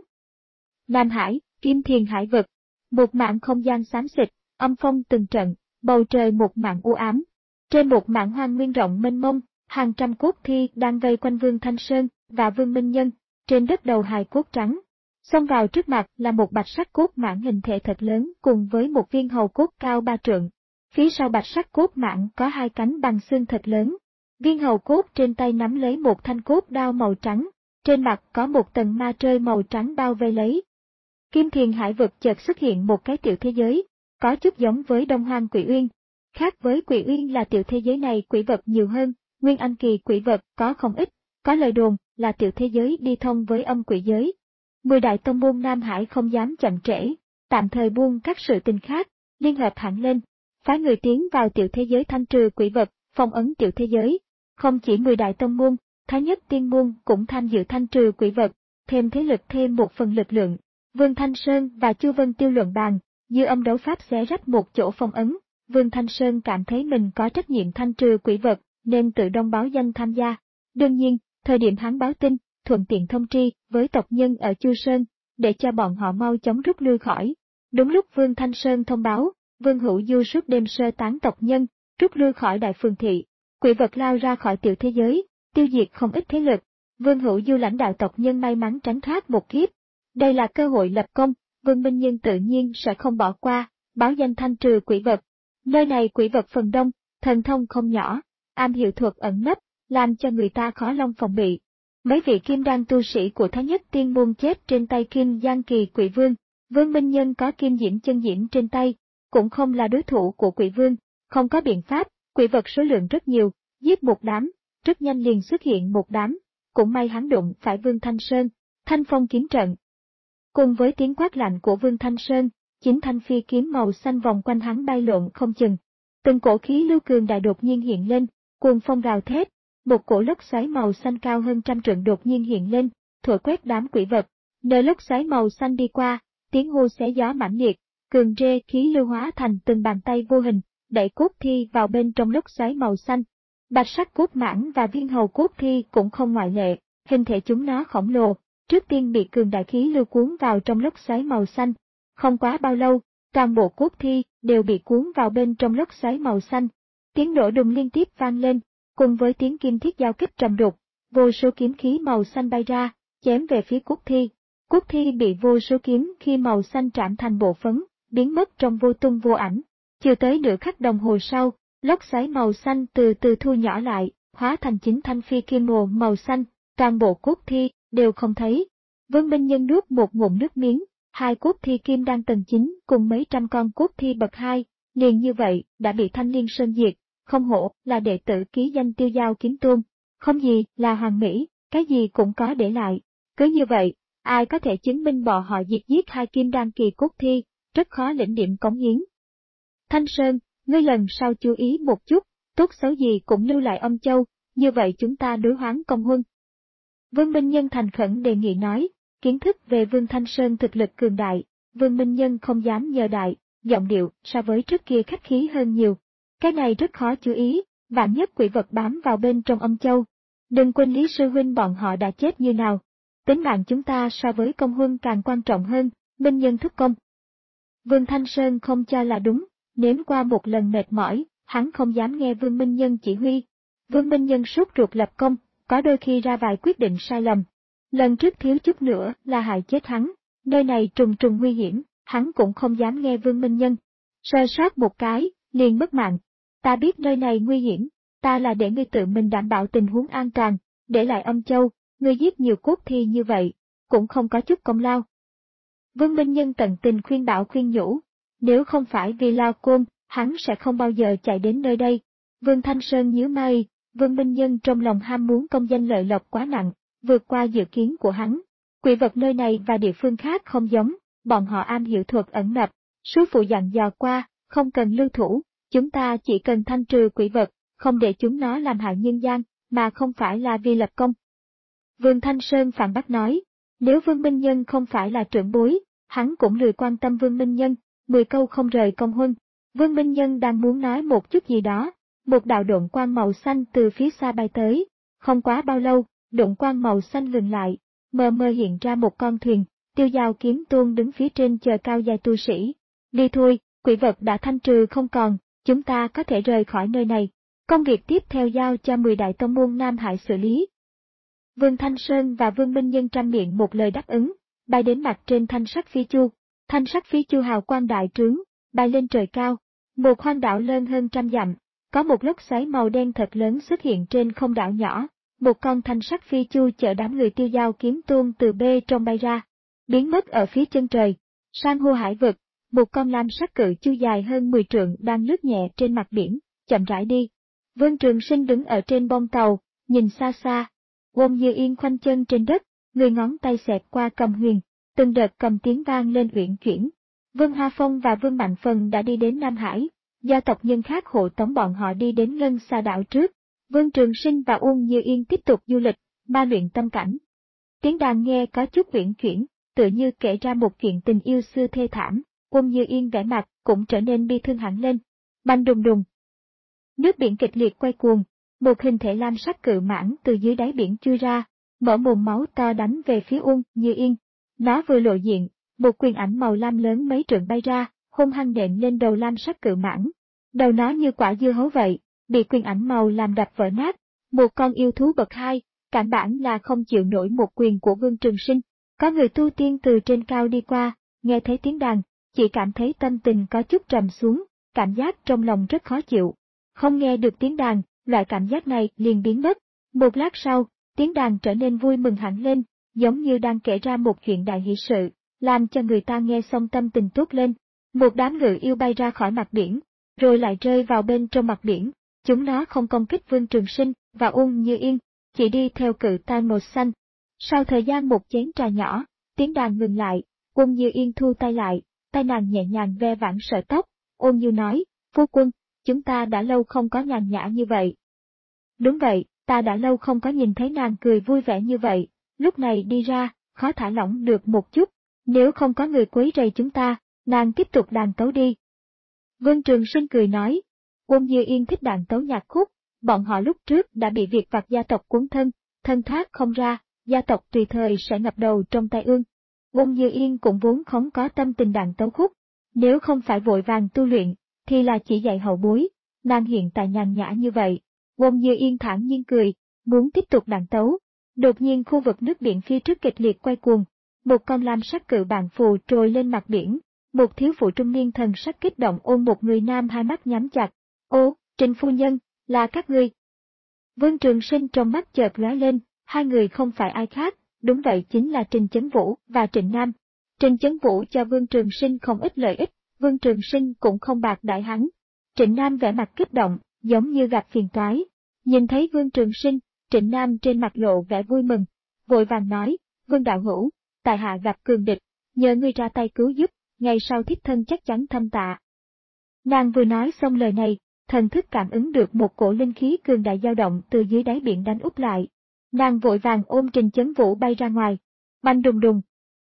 Nam Hải, Kim Thiền Hải vực, một mảng không gian xám xịt, âm phong từng trận, bầu trời một mảng u ám. Trên một mảng hoang nguyên rộng mênh mông, hàng trăm cốt thi đang vây quanh Vương Thanh Sơn và Vương Minh Nhân, trên đất đầu hài cốt trắng. Xông vào trước mặt là một bạch sắc cốt mãng hình thể thật lớn cùng với một viên hầu cốt cao ba trượng. Phía sau bạch sắc cốt mãng có hai cánh bằng xương thật lớn. Viên hầu cốt trên tay nắm lấy một thanh cốt đao màu trắng, trên mặt có một tầng ma trơi màu trắng bao vây lấy. Kim Thiền Hải vực chợt xuất hiện một cái tiểu thế giới, có chút giống với Đông Hoang Quỷ Uyên. Khác với Quỷ Uyên là tiểu thế giới này quỷ vật nhiều hơn, Nguyên Anh Kỳ quỷ vật có không ít, có lời đồn là tiểu thế giới đi thông với âm quỷ giới. Mười đại tông môn Nam Hải không dám chậm trễ, tạm thời buông các sự tình khác, liên hợp hẳn lên, phái người tiến vào tiểu thế giới thanh trừ quỷ vật, phong ấn tiểu thế giới. Không chỉ mười đại tông môn, Thái Nhất Tiên môn cũng tham dự thanh trừ quỷ vật, thêm thế lực thêm một phần lực lượng. Vương Thanh Sơn và Chu Vân Tiêu luận bàn, dư âm đấu pháp xé rách một chỗ phong ấn. Vương Thanh Sơn cảm thấy mình có trách nhiệm thanh trừ quỷ vật, nên tự động báo danh tham gia. Đương nhiên, thời điểm hắn báo tin, thuận tiện thông tri với tộc nhân ở Chu Sơn, để cho bọn họ mau chóng rút lui khỏi. Đúng lúc Vương Thanh Sơn thông báo, Vương Hữu Du suốt đêm sơ tán tộc nhân, rút lui khỏi đại phường thị. Quỷ vật lao ra khỏi tiểu thế giới, tiêu diệt không ít thế lực. Vương Hữu Du lãnh đạo tộc nhân may mắn tránh thoát một kiếp. Đây là cơ hội lập công, Vương Minh Nhân tự nhiên sẽ không bỏ qua, báo danh thanh trừ quỷ vật. Nơi này quỷ vật phần đông, thần thông không nhỏ, am hiểu thuật ẩn nấp, làm cho người ta khó lòng phòng bị. Mấy vị kim đan tu sĩ của Thái Nhất Tiên môn chết trên tay Kim Giang Kỳ Quỷ Vương, Vương Minh Nhân có Kim Diễm Chân Diễm trên tay, cũng không là đối thủ của Quỷ Vương, không có biện pháp, quỷ vật số lượng rất nhiều, giết một đám, rất nhanh liền xuất hiện một đám, cũng may hắn đụng phải Vương Thanh Sơn, Thanh Phong kiếm trận. Cùng với tiếng quát lạnh của Vương Thanh Sơn, chín thanh phi kiếm màu xanh vòng quanh hắn bay lộn không chừng. Từng cổ khí lưu cường đại đột nhiên hiện lên, cuồng phong rào thét, một cổ lốc xoáy màu xanh cao hơn trăm trượng đột nhiên hiện lên, thổi quét đám quỷ vật. Nơi lốc xoáy màu xanh đi qua, tiếng hô xé gió mãnh liệt, cường rê khí lưu hóa thành từng bàn tay vô hình, đẩy cốt thi vào bên trong lốc xoáy màu xanh. Bạch sắc cốt mãng và viên hầu cốt thi cũng không ngoại lệ, hình thể chúng nó khổng lồ, trước tiên bị cường đại khí lưu cuốn vào trong lốc xoáy màu xanh. Không quá bao lâu, toàn bộ cốt thi đều bị cuốn vào bên trong lốc xoáy màu xanh. Tiếng nổ đùng liên tiếp vang lên, cùng với tiếng kim thiết giao kích trầm đục, vô số kiếm khí màu xanh bay ra, chém về phía Cút Thi. Cút Thi bị vô số kiếm khi màu xanh trảm thành bộ phấn, biến mất trong vô tung vô ảnh. Chưa tới nửa khắc đồng hồ sau, lốc xoáy màu xanh từ từ thu nhỏ lại, hóa thành chín thanh phi kim mồ màu xanh, toàn bộ Cút Thi đều không thấy. Vương Minh Nhân nuốt một ngụm nước miếng, hai Cút Thi kim đan tầng chín cùng mấy trăm con Cút Thi bậc hai, liền như vậy đã bị Thanh Liên Sơn diệt, không hổ là đệ tử ký danh Tiêu Giao Kiếm Tôn, không gì là hoàn mỹ, cái gì cũng có để lại. Cứ như vậy, ai có thể chứng minh bọn họ diệt giết hai kim đan kỳ Cút Thi, rất khó lĩnh điểm cống hiến. Thanh Sơn, ngươi lần sau chú ý một chút, tốt xấu gì cũng lưu lại Âm Châu, như vậy chúng ta đối hoán công huân. Vương Minh Nhân thành khẩn đề nghị nói, kiến thức về Vương Thanh Sơn thực lực cường đại, Vương Minh Nhân không dám nhờ đại, giọng điệu so với trước kia khách khí hơn nhiều. Cái này rất khó chú ý, vạn nhất quỷ vật bám vào bên trong Âm Châu. Đừng quên Lý Sư Huynh bọn họ đã chết như nào. Tính mạng chúng ta so với công huân càng quan trọng hơn, Minh Nhân thúc công. Vương Thanh Sơn không cho là đúng, nếm qua một lần mệt mỏi, hắn không dám nghe Vương Minh Nhân chỉ huy. Vương Minh Nhân sốt ruột lập công, có đôi khi ra vài quyết định sai lầm. Lần trước thiếu chút nữa là hại chết hắn, nơi này trùng trùng nguy hiểm, hắn cũng không dám nghe Vương Minh Nhân. Sơ sót một cái, liền mất mạng. Ta biết nơi này nguy hiểm, ta là để ngươi tự mình đảm bảo tình huống an toàn, để lại Âm Châu, ngươi giết nhiều Cút Thi như vậy, cũng không có chút công lao. Vương Minh Nhân tận tình khuyên bảo khuyên nhủ, nếu không phải vì Lao Côn, hắn sẽ không bao giờ chạy đến nơi đây. Vương Thanh Sơn nhíu mày, Vương Minh Nhân trong lòng ham muốn công danh lợi lộc quá nặng, vượt qua dự kiến của hắn. Quỷ vật nơi này và địa phương khác không giống, bọn họ am hiểu thuật ẩn nấp, sư phụ dặn dò qua, không cần lưu thủ, chúng ta chỉ cần thanh trừ quỷ vật, không để chúng nó làm hại nhân gian, mà không phải là vì lập công. Vương Thanh Sơn phản bác nói, nếu Vương Minh Nhân không phải là trưởng bối, hắn cũng lười quan tâm Vương Minh Nhân, mười câu không rời công huân. Vương Minh Nhân đang muốn nói một chút gì đó, một đạo độn quang màu xanh từ phía xa bay tới, không quá bao lâu, độn quang màu xanh ngừng lại, mờ mờ hiện ra một con thuyền, Tiêu Giao Kiếm Tôn đứng phía trên chờ cao giai tu sĩ. Đi thôi, quỷ vật đã thanh trừ không còn, chúng ta có thể rời khỏi nơi này. Công việc tiếp theo giao cho mười đại tông môn Nam Hải xử lý. Vương Thanh Sơn và Vương Minh Nhân trăm miệng một lời đáp ứng, bay đến mặt trên thanh sắc phi chu. Thanh sắc phi chu hào quang đại trướng, bay lên trời cao. Một hoang đảo lớn hơn trăm dặm, có một lốc xoáy màu đen thật lớn xuất hiện trên không đảo nhỏ. Một con thanh sắc phi chu chở đám người Tiêu Giao Kiếm Tôn từ bê trong bay ra, biến mất ở phía chân trời. San hô hải vực, một con lam sắc cự chu dài hơn mười trượng đang lướt nhẹ trên mặt biển, chậm rãi đi. Vương Trường Sinh đứng ở trên bông tàu, nhìn xa xa. Wong Như Yên khoanh chân trên đất, người ngón tay xẹt qua cầm huyền, từng đợt cầm tiếng vang lên uyển chuyển. Vương Hoa Phong và Vương Mạnh Phần đã đi đến Nam Hải, do tộc nhân khác hộ tống bọn họ đi đến Ngân Sa đảo trước. Vương Trường Sinh và Uông Như Yên tiếp tục du lịch, ma luyện tâm cảnh. Tiếng đàn nghe có chút uyển chuyển, tựa như kể ra một chuyện tình yêu xưa thê thảm. Uông Như Yên vẻ mặt cũng trở nên bi thương hẳn lên. Bành đùng đùng. Nước biển kịch liệt quay cuồng, một hình thể lam sắc cự mãng từ dưới đáy biển chui ra, mở mồm máu to đánh về phía Uông Như Yên. Nó vừa lộ diện, một quyền ảnh màu lam lớn mấy trượng bay ra, hung hăng nện lên đầu lam sắc cự mãng. Đầu nó như quả dưa hấu vậy, bị quyền ảnh màu làm đập vỡ nát. Một con yêu thú bậc hai, cản bản là không chịu nổi một quyền của Vương Trường Sinh. Có người tu tiên từ trên cao đi qua, nghe thấy tiếng đàn, chỉ cảm thấy tâm tình có chút trầm xuống, cảm giác trong lòng rất khó chịu. Không nghe được tiếng đàn, loại cảm giác này liền biến mất. Một lát sau, tiếng đàn trở nên vui mừng hẳn lên, giống như đang kể ra một chuyện đại hỷ sự, làm cho người ta nghe xong tâm tình tốt lên. Một đám ngự yêu bay ra khỏi mặt biển, rồi lại rơi vào bên trong mặt biển. Chúng nó không công kích Vương Trường Sinh và Uông Như Yên, chỉ đi theo cự tai màu xanh. Sau thời gian một chén trà nhỏ, tiếng đàn ngừng lại, Uông Như Yên thu tay lại, tay nàng nhẹ nhàng ve vãn sợi tóc. Uông Như nói, phu quân, chúng ta đã lâu không có nhàn nhã như vậy. Đúng vậy, ta đã lâu không có nhìn thấy nàng cười vui vẻ như vậy, lúc này đi ra, khó thả lỏng được một chút, nếu không có người quấy rầy chúng ta, nàng tiếp tục đàn tấu đi. Vương Trường Sinh cười nói, Uông Như Yên thích đàn tấu nhạc khúc, bọn họ lúc trước đã bị việc vặt gia tộc cuốn thân, thân thoát không ra, gia tộc tùy thời sẽ ngập đầu trong tai ương. Uông Như Yên cũng vốn không có tâm tình đàn tấu khúc, nếu không phải vội vàng tu luyện, thì là chỉ dạy hậu bối, nàng hiện tại nhàn nhã như vậy. Wong Như Yên thản nhiên cười, muốn tiếp tục đạn tấu. Đột nhiên khu vực nước biển phía trước kịch liệt quay cuồng, một con lam sắc cự bạn phù trồi lên mặt biển, một thiếu phụ trung niên thần sắc kích động ôm một người nam hai mắt nhắm chặt. Ô, Trình phu nhân, là các ngươi. Vương Trường Sinh trong mắt chợt lóe lên, hai người không phải ai khác, đúng vậy chính là Trình Chấn Vũ và Trịnh Nam. Trình Chấn Vũ cho Vương Trường Sinh không ít lợi ích, Vương Trường Sinh cũng không bạc đãi hắn. Trịnh Nam vẻ mặt kích động, giống như gặp phiền toái. Nhìn thấy Vương Trường Sinh, Trịnh Nam trên mặt lộ vẻ vui mừng, vội vàng nói, Vương đạo hữu, tại hạ gặp cường địch, nhờ ngươi ra tay cứu giúp, ngày sau thiếp thân chắc chắn thâm tạ. Nàng vừa nói xong lời này, thần thức cảm ứng được một cổ linh khí cường đại dao động từ dưới đáy biển đánh úp lại. Nàng vội vàng ôm Trình Chấn Vũ bay ra ngoài, banh đùng đùng.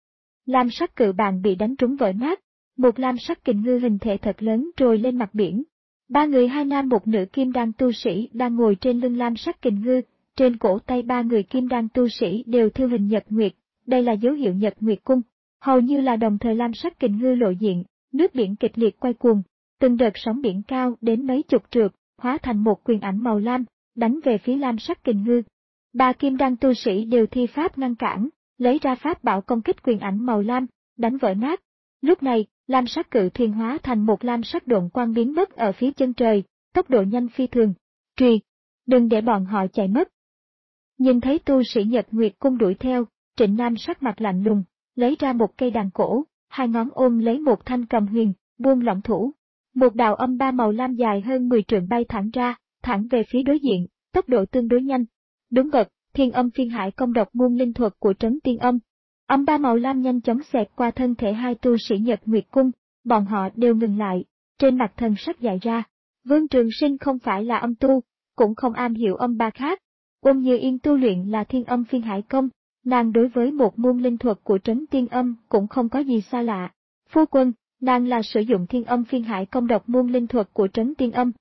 Lam sắc cự bàn bị đánh trúng vỡ nát, một lam sắc kình ngư hình thể thật lớn trồi lên mặt biển. Ba người hai nam một nữ kim đan tu sĩ đang ngồi trên lưng lam sắc kình ngư, trên cổ tay ba người kim đan tu sĩ đều thiêu hình nhật nguyệt, đây là dấu hiệu nhật nguyệt cung. Hầu như là đồng thời lam sắc kình ngư lộ diện, nước biển kịch liệt quay cuồng, từng đợt sóng biển cao đến mấy chục trượng, hóa thành một quyền ảnh màu lam, đánh về phía lam sắc kình ngư. Ba kim đan tu sĩ đều thi pháp ngăn cản, lấy ra pháp bảo công kích quyền ảnh màu lam, đánh vỡ nát. Lúc này, lam sắc cự thuyền hóa thành một lam sắc độn quang biến mất ở phía chân trời, tốc độ nhanh phi thường. Truy, đừng để bọn họ chạy mất. Nhìn thấy tu sĩ Nhật Nguyệt cung đuổi theo, Trịnh Nam sắc mặt lạnh lùng, lấy ra một cây đàn cổ, hai ngón ôm lấy một thanh cầm huyền, buông lỏng thủ. Một đạo âm ba màu lam dài hơn mười trượng bay thẳng ra, thẳng về phía đối diện, tốc độ tương đối nhanh. Đúng bật, thiên âm phiên hải công độc muôn linh thuật của trấn tiên âm. Âm ba màu lam nhanh chóng xẹt qua thân thể hai tu sĩ Nhật Nguyệt cung, bọn họ đều ngừng lại, trên mặt thần sắc dại ra. Vương Trường Sinh không phải là âm tu, cũng không am hiểu âm ba khác. Ôn Như Yên tu luyện là thiên âm phiên hải công, nàng đối với một môn linh thuật của trấn tiên âm cũng không có gì xa lạ. Phu quân, nàng là sử dụng thiên âm phiên hải công độc môn linh thuật của trấn tiên âm.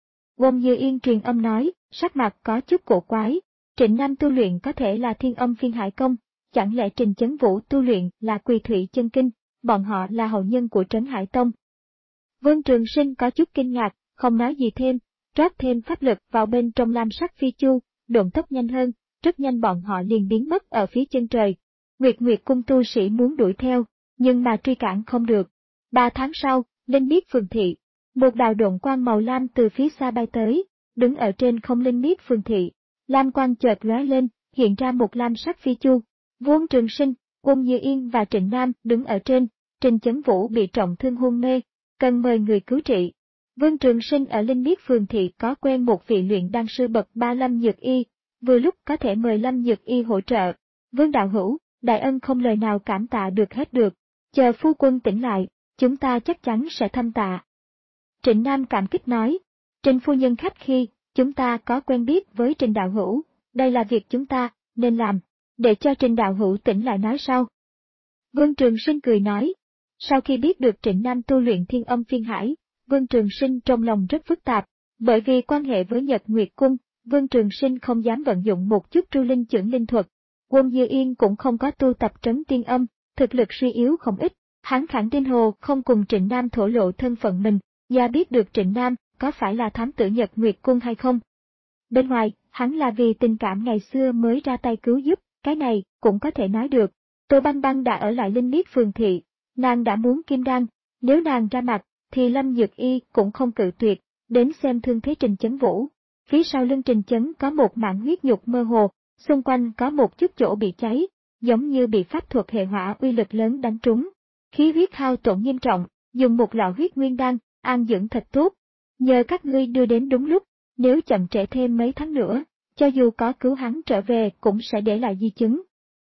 Ôn Như Yên truyền âm nói, sắc mặt có chút cổ quái. Trịnh Nam tu luyện có thể là thiên âm phiên hải công, chẳng lẽ Trình Chấn Vũ tu luyện là Quỳ Thủy chân kinh, bọn họ là hậu nhân của Trấn Hải Tông. Vương Trường Sinh có chút kinh ngạc, không nói gì thêm, rót thêm pháp lực vào bên trong lam sắc phi chu, độn tốc nhanh hơn, rất nhanh bọn họ liền biến mất ở phía chân trời. Nguyệt Nguyệt cung tu sĩ muốn đuổi theo, nhưng mà truy cản không được. Ba tháng sau, Linh Miết phường thị, một đạo độn quang màu lam từ phía xa bay tới, đứng ở trên không Linh Miết phường thị. Lam quang chợt lóe lên, hiện ra một lam sắc phi chu. Vương Trường Sinh, Ôn Như Yên và Trịnh Nam đứng ở trên, Trình Chấn Vũ bị trọng thương hôn mê, cần mời người cứu trị. Vương Trường Sinh ở Linh Miết phường thị có quen một vị luyện đan sư bậc ba Lâm Nhược Y, vừa lúc có thể mời Lâm Nhược Y hỗ trợ. Vương đạo hữu, đại ân không lời nào cảm tạ được hết được, chờ phu quân tỉnh lại, chúng ta chắc chắn sẽ thâm tạ. Trịnh Nam cảm kích nói, Trình phu nhân khách khi, chúng ta có quen biết với Trình đạo hữu, đây là việc chúng ta nên làm, để cho Trình đạo hữu tỉnh lại nói sau. Vương Trường Sinh cười nói, sau khi biết được Trịnh Nam tu luyện thiên âm phiên hải, Vương Trường Sinh trong lòng rất phức tạp, bởi vì quan hệ với Nhật Nguyệt cung, Vương Trường Sinh không dám vận dụng một chút tru linh chưởng linh thuật. Quân Dư Yên cũng không có tu tập trấn tiên âm, thực lực suy yếu không ít, hắn khẳng định hồ không cùng Trịnh Nam thổ lộ thân phận mình, và biết được Trịnh Nam có phải là thám tử Nhật Nguyệt cung hay không. Bên ngoài, hắn là vì tình cảm ngày xưa mới ra tay cứu giúp, cái này cũng có thể nói được. Tô Băng Băng đã ở lại Linh Miết phường thị, nàng đã muốn kim đan, nếu nàng ra mặt, thì Lâm Nhược Y cũng không cự tuyệt, đến xem thương thế Trình Chấn Vũ. Phía sau lưng Trình Chấn có một mảng huyết nhục mơ hồ, xung quanh có một chút chỗ bị cháy, giống như bị pháp thuật hệ hỏa uy lực lớn đánh trúng. Khí huyết hao tổn nghiêm trọng, dùng một lọ huyết nguyên đan, an dưỡng thật tốt. Nhờ các ngươi đưa đến đúng lúc, nếu chậm trễ thêm mấy tháng nữa, cho dù có cứu hắn trở về cũng sẽ để lại di chứng.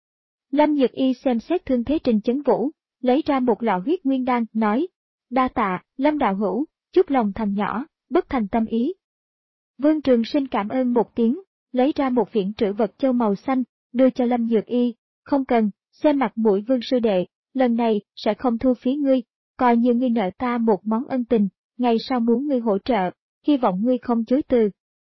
Lâm Nhược Y xem xét thương thế Trình Chấn Vũ, lấy ra một lọ huyết nguyên đan, nói, đa tạ, Lâm đạo hữu, chút lòng thành nhỏ, bất thành tâm ý. Vương Trường Sinh cảm ơn một tiếng, lấy ra một viễn trữ vật châu màu xanh, đưa cho Lâm Nhược Y, không cần, xem mặt mũi Vương sư đệ, lần này sẽ không thu phí ngươi, coi như ngươi nợ ta một món ân tình, ngày sau muốn ngươi hỗ trợ, hy vọng ngươi không chối từ.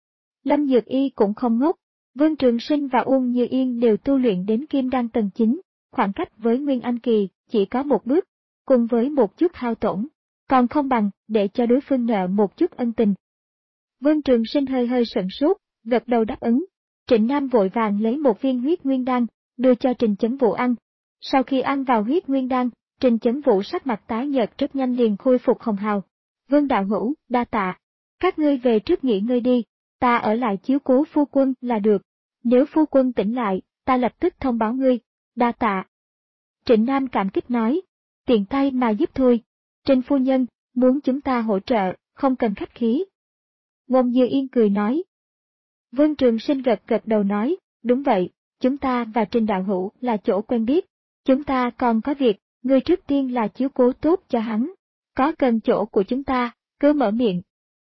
Lâm Nhược Y cũng không ngốc, Vương Trường Sinh và Uông Như Yên đều tu luyện đến kim đan tầng chín, khoảng cách với Nguyên Anh kỳ chỉ có một bước, cùng với một chút hao tổn, còn không bằng để cho đối phương nợ một chút ân tình. Vương Trường Sinh hơi hơi sửng sốt, gật đầu đáp ứng. Trịnh Nam vội vàng lấy một viên huyết nguyên đan, đưa cho Trình Chấn Vũ ăn. Sau khi ăn vào huyết nguyên đan, Trình Chấn Vũ sắc mặt tái nhợt rất nhanh liền khôi phục hồng hào. Vương đạo hữu, đa tạ. Các ngươi về trước nghỉ ngơi đi, ta ở lại chiếu cố phu quân là được. Nếu phu quân tỉnh lại, ta lập tức thông báo ngươi. Đa tạ. Trịnh Nam cảm kích nói. Tiện tay mà giúp thôi. Trình phu nhân, muốn chúng ta hỗ trợ, không cần khách khí. Ngôn Như Yên cười nói. Vương Trường Sinh gật gật đầu nói, đúng vậy, chúng ta và Trình đạo hữu là chỗ quen biết. Chúng ta còn có việc, ngươi trước tiên là chiếu cố tốt cho hắn. Có cần chỗ của chúng ta, cứ mở miệng.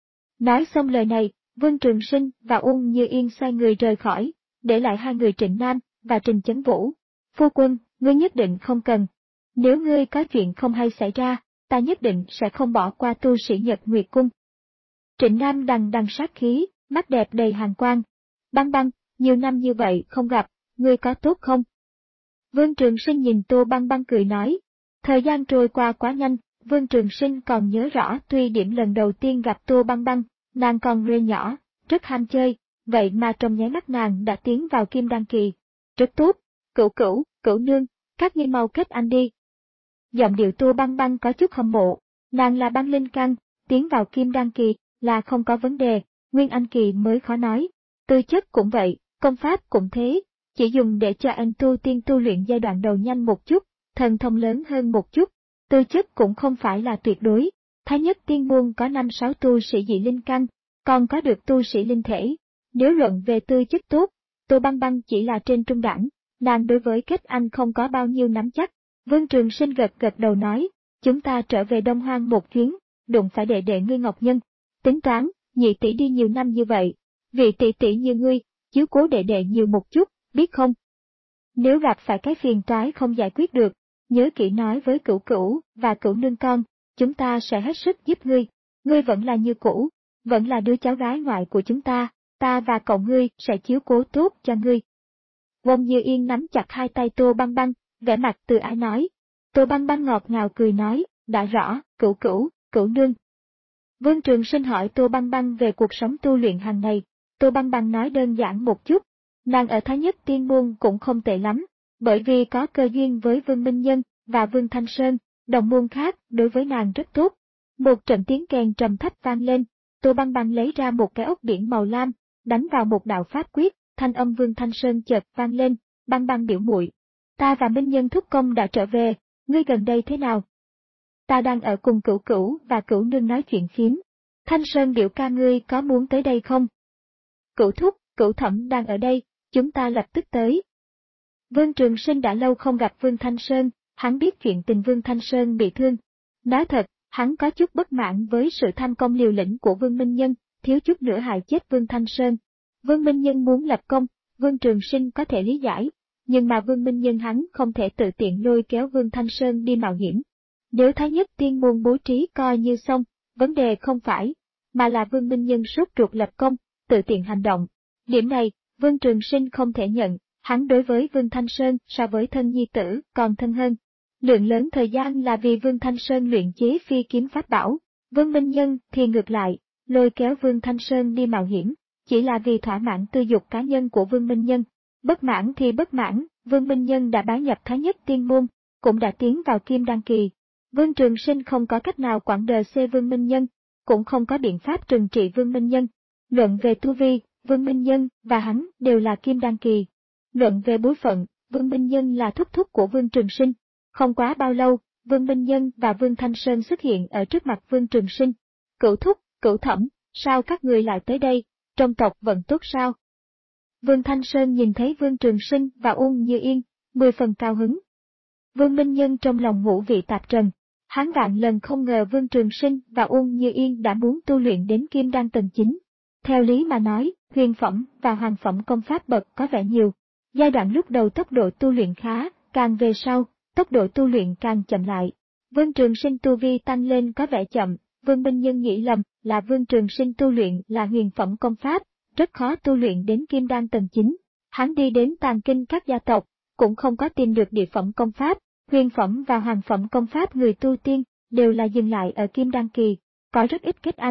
Nói xong lời này, Vương Trường Sinh và Ung Như Yên xoay người rời khỏi, để lại hai người Trịnh Nam và Trình Chấn Vũ. Phu quân, ngươi nhất định không cần. Nếu ngươi có chuyện không hay xảy ra, ta nhất định sẽ không bỏ qua tu sĩ Nhật Nguyệt Cung. Trịnh Nam đằng đằng sát khí, mắt đẹp đầy hàn quang. Băng Băng, nhiều năm như vậy không gặp, ngươi có tốt không? Vương Trường Sinh nhìn Tô Băng Băng cười nói. Thời gian trôi qua quá nhanh, Vương Trường Sinh còn nhớ rõ tuy điểm lần đầu tiên gặp Tô Băng Băng, nàng còn rê nhỏ, rất ham chơi, vậy mà trong nháy mắt nàng đã tiến vào kim đan kỳ. Rất tốt, Cửu Cửu, Cửu nương, các ngươi mau kết anh đi. Giọng điệu Tô Băng Băng có chút hâm mộ, nàng là băng linh căn, tiến vào kim đan kỳ là không có vấn đề, nguyên anh kỳ mới khó nói. Tư chất cũng vậy, công pháp cũng thế, chỉ dùng để cho anh tu tiên tu luyện giai đoạn đầu nhanh một chút, thần thông lớn hơn một chút. Tư chất cũng không phải là tuyệt đối, Thái Nhất Tiên Môn có năm sáu tu sĩ dị linh căn, còn có được tu sĩ linh thể. Nếu luận về tư chất tốt, Tô Băng Băng chỉ là trên trung đẳng, nàng đối với kết anh không có bao nhiêu nắm chắc. Vương Trường Sinh gật gật đầu nói, chúng ta trở về Đông Hoang một chuyến, đụng phải đệ đệ ngươi Ngọc Nhân. Tính toán, nhị tỷ đi nhiều năm như vậy, vị tỷ tỷ như ngươi, chiếu cố đệ đệ nhiều một chút, biết không? Nếu gặp phải cái phiền toái không giải quyết được, nhớ kỹ nói với Cửu Cửu và Cửu nương con, chúng ta sẽ hết sức giúp ngươi. Ngươi vẫn là như cũ, vẫn là đứa cháu gái ngoại của chúng ta, ta và cậu ngươi sẽ chiếu cố tốt cho ngươi. Ngôn Như Yên nắm chặt hai tay Tô Băng Băng, vẻ mặt từ ái nói. Tô Băng Băng ngọt ngào cười nói, đã rõ, Cửu Cửu, Cửu nương. Vương Trường Sinh hỏi Tô Băng Băng về cuộc sống tu luyện hàng ngày. Tô Băng Băng nói đơn giản một chút, nàng ở Thái Nhất Tiên Môn cũng không tệ lắm, bởi vì có cơ duyên với Vương Minh Nhân và Vương Thanh Sơn, đồng môn khác đối với nàng rất tốt. Một trận tiếng kèn trầm thấp vang lên, Tô Băng Băng lấy ra một cái ốc biển màu lam, đánh vào một đạo pháp quyết, thanh âm Vương Thanh Sơn chợt vang lên, Băng Băng biểu muội, ta và Minh Nhân thúc công đã trở về, ngươi gần đây thế nào? Ta đang ở cùng Cửu Cửu và Cửu nương nói chuyện phiếm. Thanh Sơn biểu ca ngươi có muốn tới đây không? Cửu thúc, Cửu thẩm đang ở đây, chúng ta lập tức tới. Vương Trường Sinh đã lâu không gặp Vương Thanh Sơn, hắn biết chuyện tình Vương Thanh Sơn bị thương. Nói thật, hắn có chút bất mãn với sự tham công liều lĩnh của Vương Minh Nhân, thiếu chút nữa hại chết Vương Thanh Sơn. Vương Minh Nhân muốn lập công, Vương Trường Sinh có thể lý giải, nhưng mà Vương Minh Nhân hắn không thể tự tiện lôi kéo Vương Thanh Sơn đi mạo hiểm. Nếu Thái Nhất Tiên Môn bố trí coi như xong, vấn đề không phải, mà là Vương Minh Nhân sốt ruột lập công, tự tiện hành động. Điểm này, Vương Trường Sinh không thể nhận, hắn đối với Vương Thanh Sơn so với thân nhi tử còn thân hơn. Lượng lớn thời gian là vì Vương Thanh Sơn luyện chế phi kiếm pháp bảo, Vương Minh Nhân thì ngược lại, lôi kéo Vương Thanh Sơn đi mạo hiểm, chỉ là vì thỏa mãn tư dục cá nhân của Vương Minh Nhân. Bất mãn thì bất mãn, Vương Minh Nhân đã bái nhập Thái Nhất Tiên Môn, cũng đã tiến vào kim đan kỳ. Vương Trường Sinh không có cách nào quản đờ xê Vương Minh Nhân, cũng không có biện pháp trừng trị Vương Minh Nhân. Luận về tu vi, Vương Minh Nhân và hắn đều là kim đan kỳ. Luận về bối phận, Vương Minh Nhân là thúc thúc của Vương Trường Sinh. Không quá bao lâu, Vương Minh Nhân và Vương Thanh Sơn xuất hiện ở trước mặt Vương Trường Sinh. Cửu thúc, Cửu thẩm, sao các người lại tới đây, trong tộc vẫn tốt sao? Vương Thanh Sơn nhìn thấy Vương Trường Sinh và Ung Như Yên, mười phần cao hứng. Vương Minh Nhân trong lòng ngũ vị tạp trần, hắn vạn lần không ngờ Vương Trường Sinh và Ung Như Yên đã muốn tu luyện đến kim đan tầng chín. Theo lý mà nói, huyền phẩm và hoàng phẩm công pháp bậc có vẻ nhiều. Giai đoạn lúc đầu tốc độ tu luyện khá, càng về sau, tốc độ tu luyện càng chậm lại. Vương Trường Sinh tu vi tăng lên có vẻ chậm, Vương Minh Nhân nghĩ lầm là Vương Trường Sinh tu luyện là huyền phẩm công pháp, rất khó tu luyện đến kim đan tầng chín. Hắn đi đến tàng kinh các gia tộc, cũng không có tìm được địa phẩm công pháp, huyền phẩm và hoàng phẩm công pháp người tu tiên, đều là dừng lại ở kim đan kỳ, có rất ít kết anh.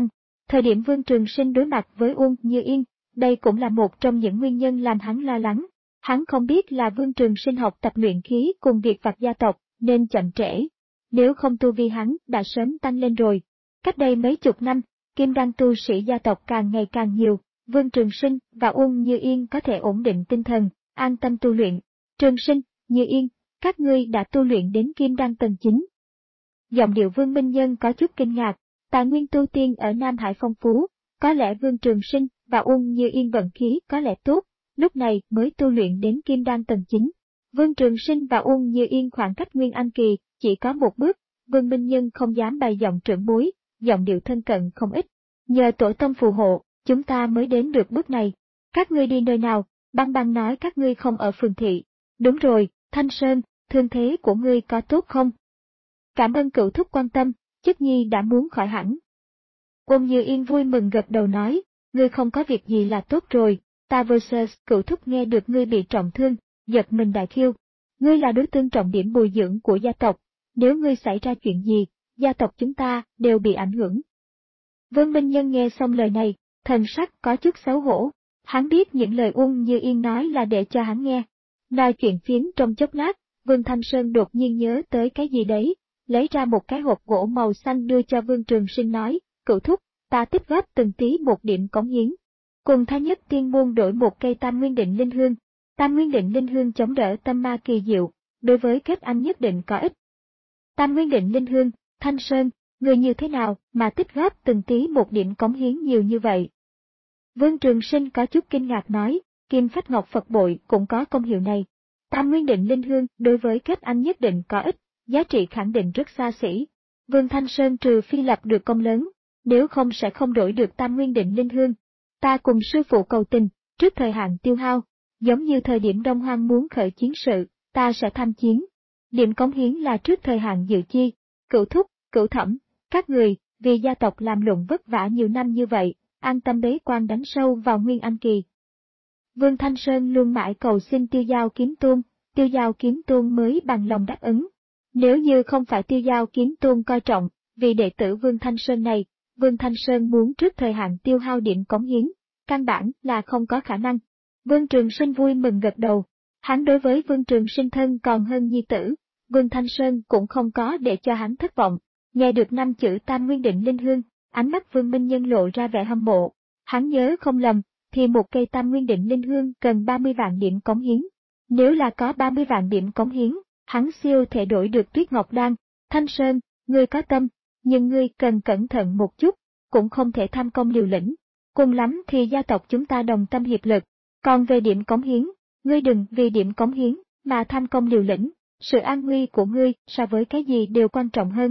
Thời điểm Vương Trường Sinh đối mặt với Uông Như Yên, đây cũng là một trong những nguyên nhân làm hắn lo lắng. Hắn không biết là Vương Trường Sinh học tập luyện khí cùng việc vặt gia tộc nên chậm trễ. Nếu không tu vi hắn đã sớm tăng lên rồi. Cách đây mấy chục năm, kim đan tu sĩ gia tộc càng ngày càng nhiều, Vương Trường Sinh và Uông Như Yên có thể ổn định tinh thần, an tâm tu luyện. Trường Sinh, Như Yên, các ngươi đã tu luyện đến kim đan tầng chín. Giọng điệu Vương Minh Nhân có chút kinh ngạc, tài nguyên tu tiên ở Nam Hải phong phú, có lẽ Vương Trường Sinh và Uông Như Yên vận khí có lẽ tốt, lúc này mới tu luyện đến kim đan tầng chín. Vương Trường Sinh và Uông Như Yên khoảng cách Nguyên Anh kỳ chỉ có một bước, Vương Minh Nhân không dám bày giọng trưởng bối, giọng điệu thân cận không ít. Nhờ tổ tông phù hộ, chúng ta mới đến được bước này. Các ngươi đi nơi nào? Băng Băng nói các ngươi không ở phường thị. Đúng rồi, Thanh Sơn, thương thế của ngươi có tốt không? Cảm ơn cựu thúc quan tâm, Chất Nhi đã muốn khỏi hẳn. Uông Như Yên vui mừng gật đầu nói, ngươi không có việc gì là tốt rồi. Ta versus cựu thúc nghe được ngươi bị trọng thương, giật mình đại khiêu. Ngươi là đối tượng trọng điểm bồi dưỡng của gia tộc, nếu ngươi xảy ra chuyện gì, gia tộc chúng ta đều bị ảnh hưởng. Vương Minh Nhân nghe xong lời này, thần sắc có chút xấu hổ, hắn biết những lời Uông Như Yên nói là để cho hắn nghe. Nói chuyện phiếm trong chốc lát, Vương Thanh Sơn đột nhiên nhớ tới cái gì đấy, lấy ra một cái hộp gỗ màu xanh đưa cho Vương Trường Sinh nói, cựu thúc, ta tích góp từng tí một điểm cống hiến. Cùng Thái Nhất Tiên Môn đổi một cây Tam Nguyên Định Linh Hương. Tam Nguyên Định Linh Hương chống đỡ tâm ma kỳ diệu, đối với kết anh nhất định có ích. Tam Nguyên Định Linh Hương, Thanh Sơn, người như thế nào mà tích góp từng tí một điểm cống hiến nhiều như vậy? Vương Trường Sinh có chút kinh ngạc nói, Kim Phách Ngọc Phật Bội cũng có công hiệu này. Tam Nguyên Định Linh Hương đối với kết anh nhất định có ích, giá trị khẳng định rất xa xỉ. Vương Thanh Sơn trừ phi lập được công lớn, nếu không sẽ không đổi được Tam Nguyên Định Linh Hương. Ta cùng sư phụ cầu tình, trước thời hạn tiêu hao, giống như thời điểm Đông Hoang muốn khởi chiến sự, ta sẽ tham chiến. Điểm cống hiến là trước thời hạn dự chi, cửu thúc, cửu thẩm, các người, vì gia tộc làm lụng vất vả nhiều năm như vậy, an tâm bế quan đánh sâu vào Nguyên Anh kỳ. Vương Thanh Sơn luôn mãi cầu xin Tiêu Giao Kiếm Tôn, Tiêu Giao Kiếm Tôn mới bằng lòng đáp ứng. Nếu như không phải Tiêu Giao Kiếm Tôn coi trọng, vì đệ tử Vương Thanh Sơn này, Vương Thanh Sơn muốn trước thời hạn tiêu hao điểm cống hiến, căn bản là không có khả năng. Vương Trường Sinh vui mừng gật đầu, hắn đối với Vương Trường Sinh thân còn hơn nhi tử, Vương Thanh Sơn cũng không có để cho hắn thất vọng. Nghe được năm chữ Tam Nguyên Định Linh Hương, ánh mắt Vương Minh Nhân lộ ra vẻ hâm mộ. Hắn nhớ không lầm, thì một cây Tam Nguyên Định Linh Hương cần ba mươi vạn điểm cống hiến. Nếu là có ba mươi vạn điểm cống hiến, hắn siêu thể đổi được Tuyết Ngọc Đan. Thanh Sơn, ngươi có tâm, nhưng ngươi cần cẩn thận một chút, cũng không thể tham công liều lĩnh. Cùng lắm thì gia tộc chúng ta đồng tâm hiệp lực. Còn về điểm cống hiến, ngươi đừng vì điểm cống hiến mà tham công liều lĩnh. Sự an nguy của ngươi so với cái gì đều quan trọng hơn.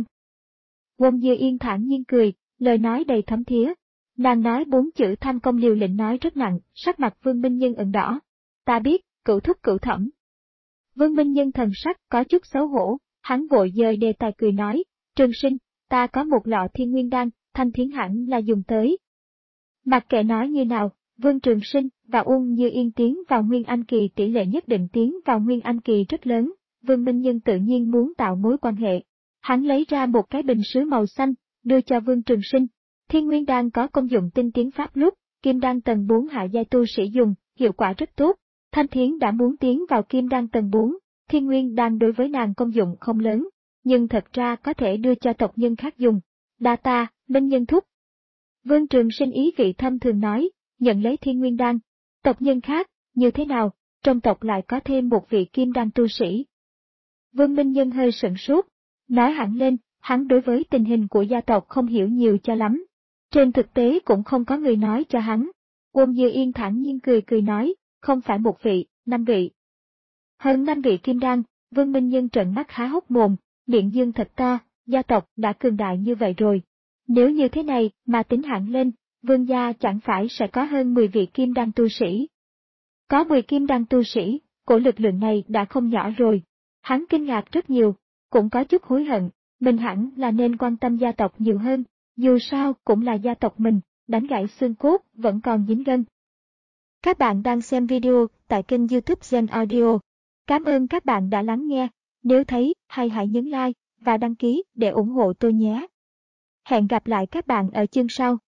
Uông Như Yên thản nhiên cười, lời nói đầy thấm thía. Nàng nói bốn chữ tham công liều lĩnh nói rất nặng, sắc mặt Vương Minh Nhân ửng đỏ. Ta biết, cửu thúc cửu thẩm. Vương Minh Nhân thần sắc có chút xấu hổ, hắn vội dời đề tài cười nói, Trường Sinh, ta có một lọ Thiên Nguyên Đan, Thanh Thiến hẳn là dùng tới. Mặc kệ nói như nào, Vương Trường Sinh và Uông Như Yên tiến vào Nguyên Anh kỳ tỷ lệ nhất định tiến vào Nguyên Anh kỳ rất lớn, Vương Minh Nhân tự nhiên muốn tạo mối quan hệ. Hắn lấy ra một cái bình sứ màu xanh, đưa cho Vương Trường Sinh. Thiên Nguyên Đan có công dụng tinh tiến pháp lúc, Kim Đan tầng bốn hạ giai tu sĩ dùng, hiệu quả rất tốt. Thanh Thiến đã muốn tiến vào Kim Đan tầng bốn, Thiên Nguyên Đan đối với nàng công dụng không lớn, nhưng thật ra có thể đưa cho tộc nhân khác dùng. Đa ta, Minh Nhân thúc. Vương Trường Sinh ý vị thâm thường nói, nhận lấy Thiên Nguyên Đan. Tộc nhân khác, như thế nào, trong tộc lại có thêm một vị Kim Đan tu sĩ. Vương Minh Nhân hơi sửng sốt, nói hẳn lên, hắn đối với tình hình của gia tộc không hiểu nhiều cho lắm. Trên thực tế cũng không có người nói cho hắn. Uông Như Yên thản nhiên cười cười nói, không phải một vị, năm vị. Hơn năm vị Kim Đan, Vương Minh Nhân trợn mắt há hốc mồm, miệng dương thật to, gia tộc đã cường đại như vậy rồi. Nếu như thế này mà tính hẳn lên, Vương gia chẳng phải sẽ có hơn mười vị Kim Đan tu sĩ. Có mười Kim Đan tu sĩ, cổ lực lượng này đã không nhỏ rồi. Hắn kinh ngạc rất nhiều, cũng có chút hối hận, mình hẳn là nên quan tâm gia tộc nhiều hơn, dù sao cũng là gia tộc mình, đánh gãy xương cốt vẫn còn dính gân. Các bạn đang xem video tại kênh YouTube Gen Audio. Cảm ơn các bạn đã lắng nghe, nếu thấy hay hãy nhấn like và đăng ký để ủng hộ tôi nhé. Hẹn gặp lại các bạn ở chương sau.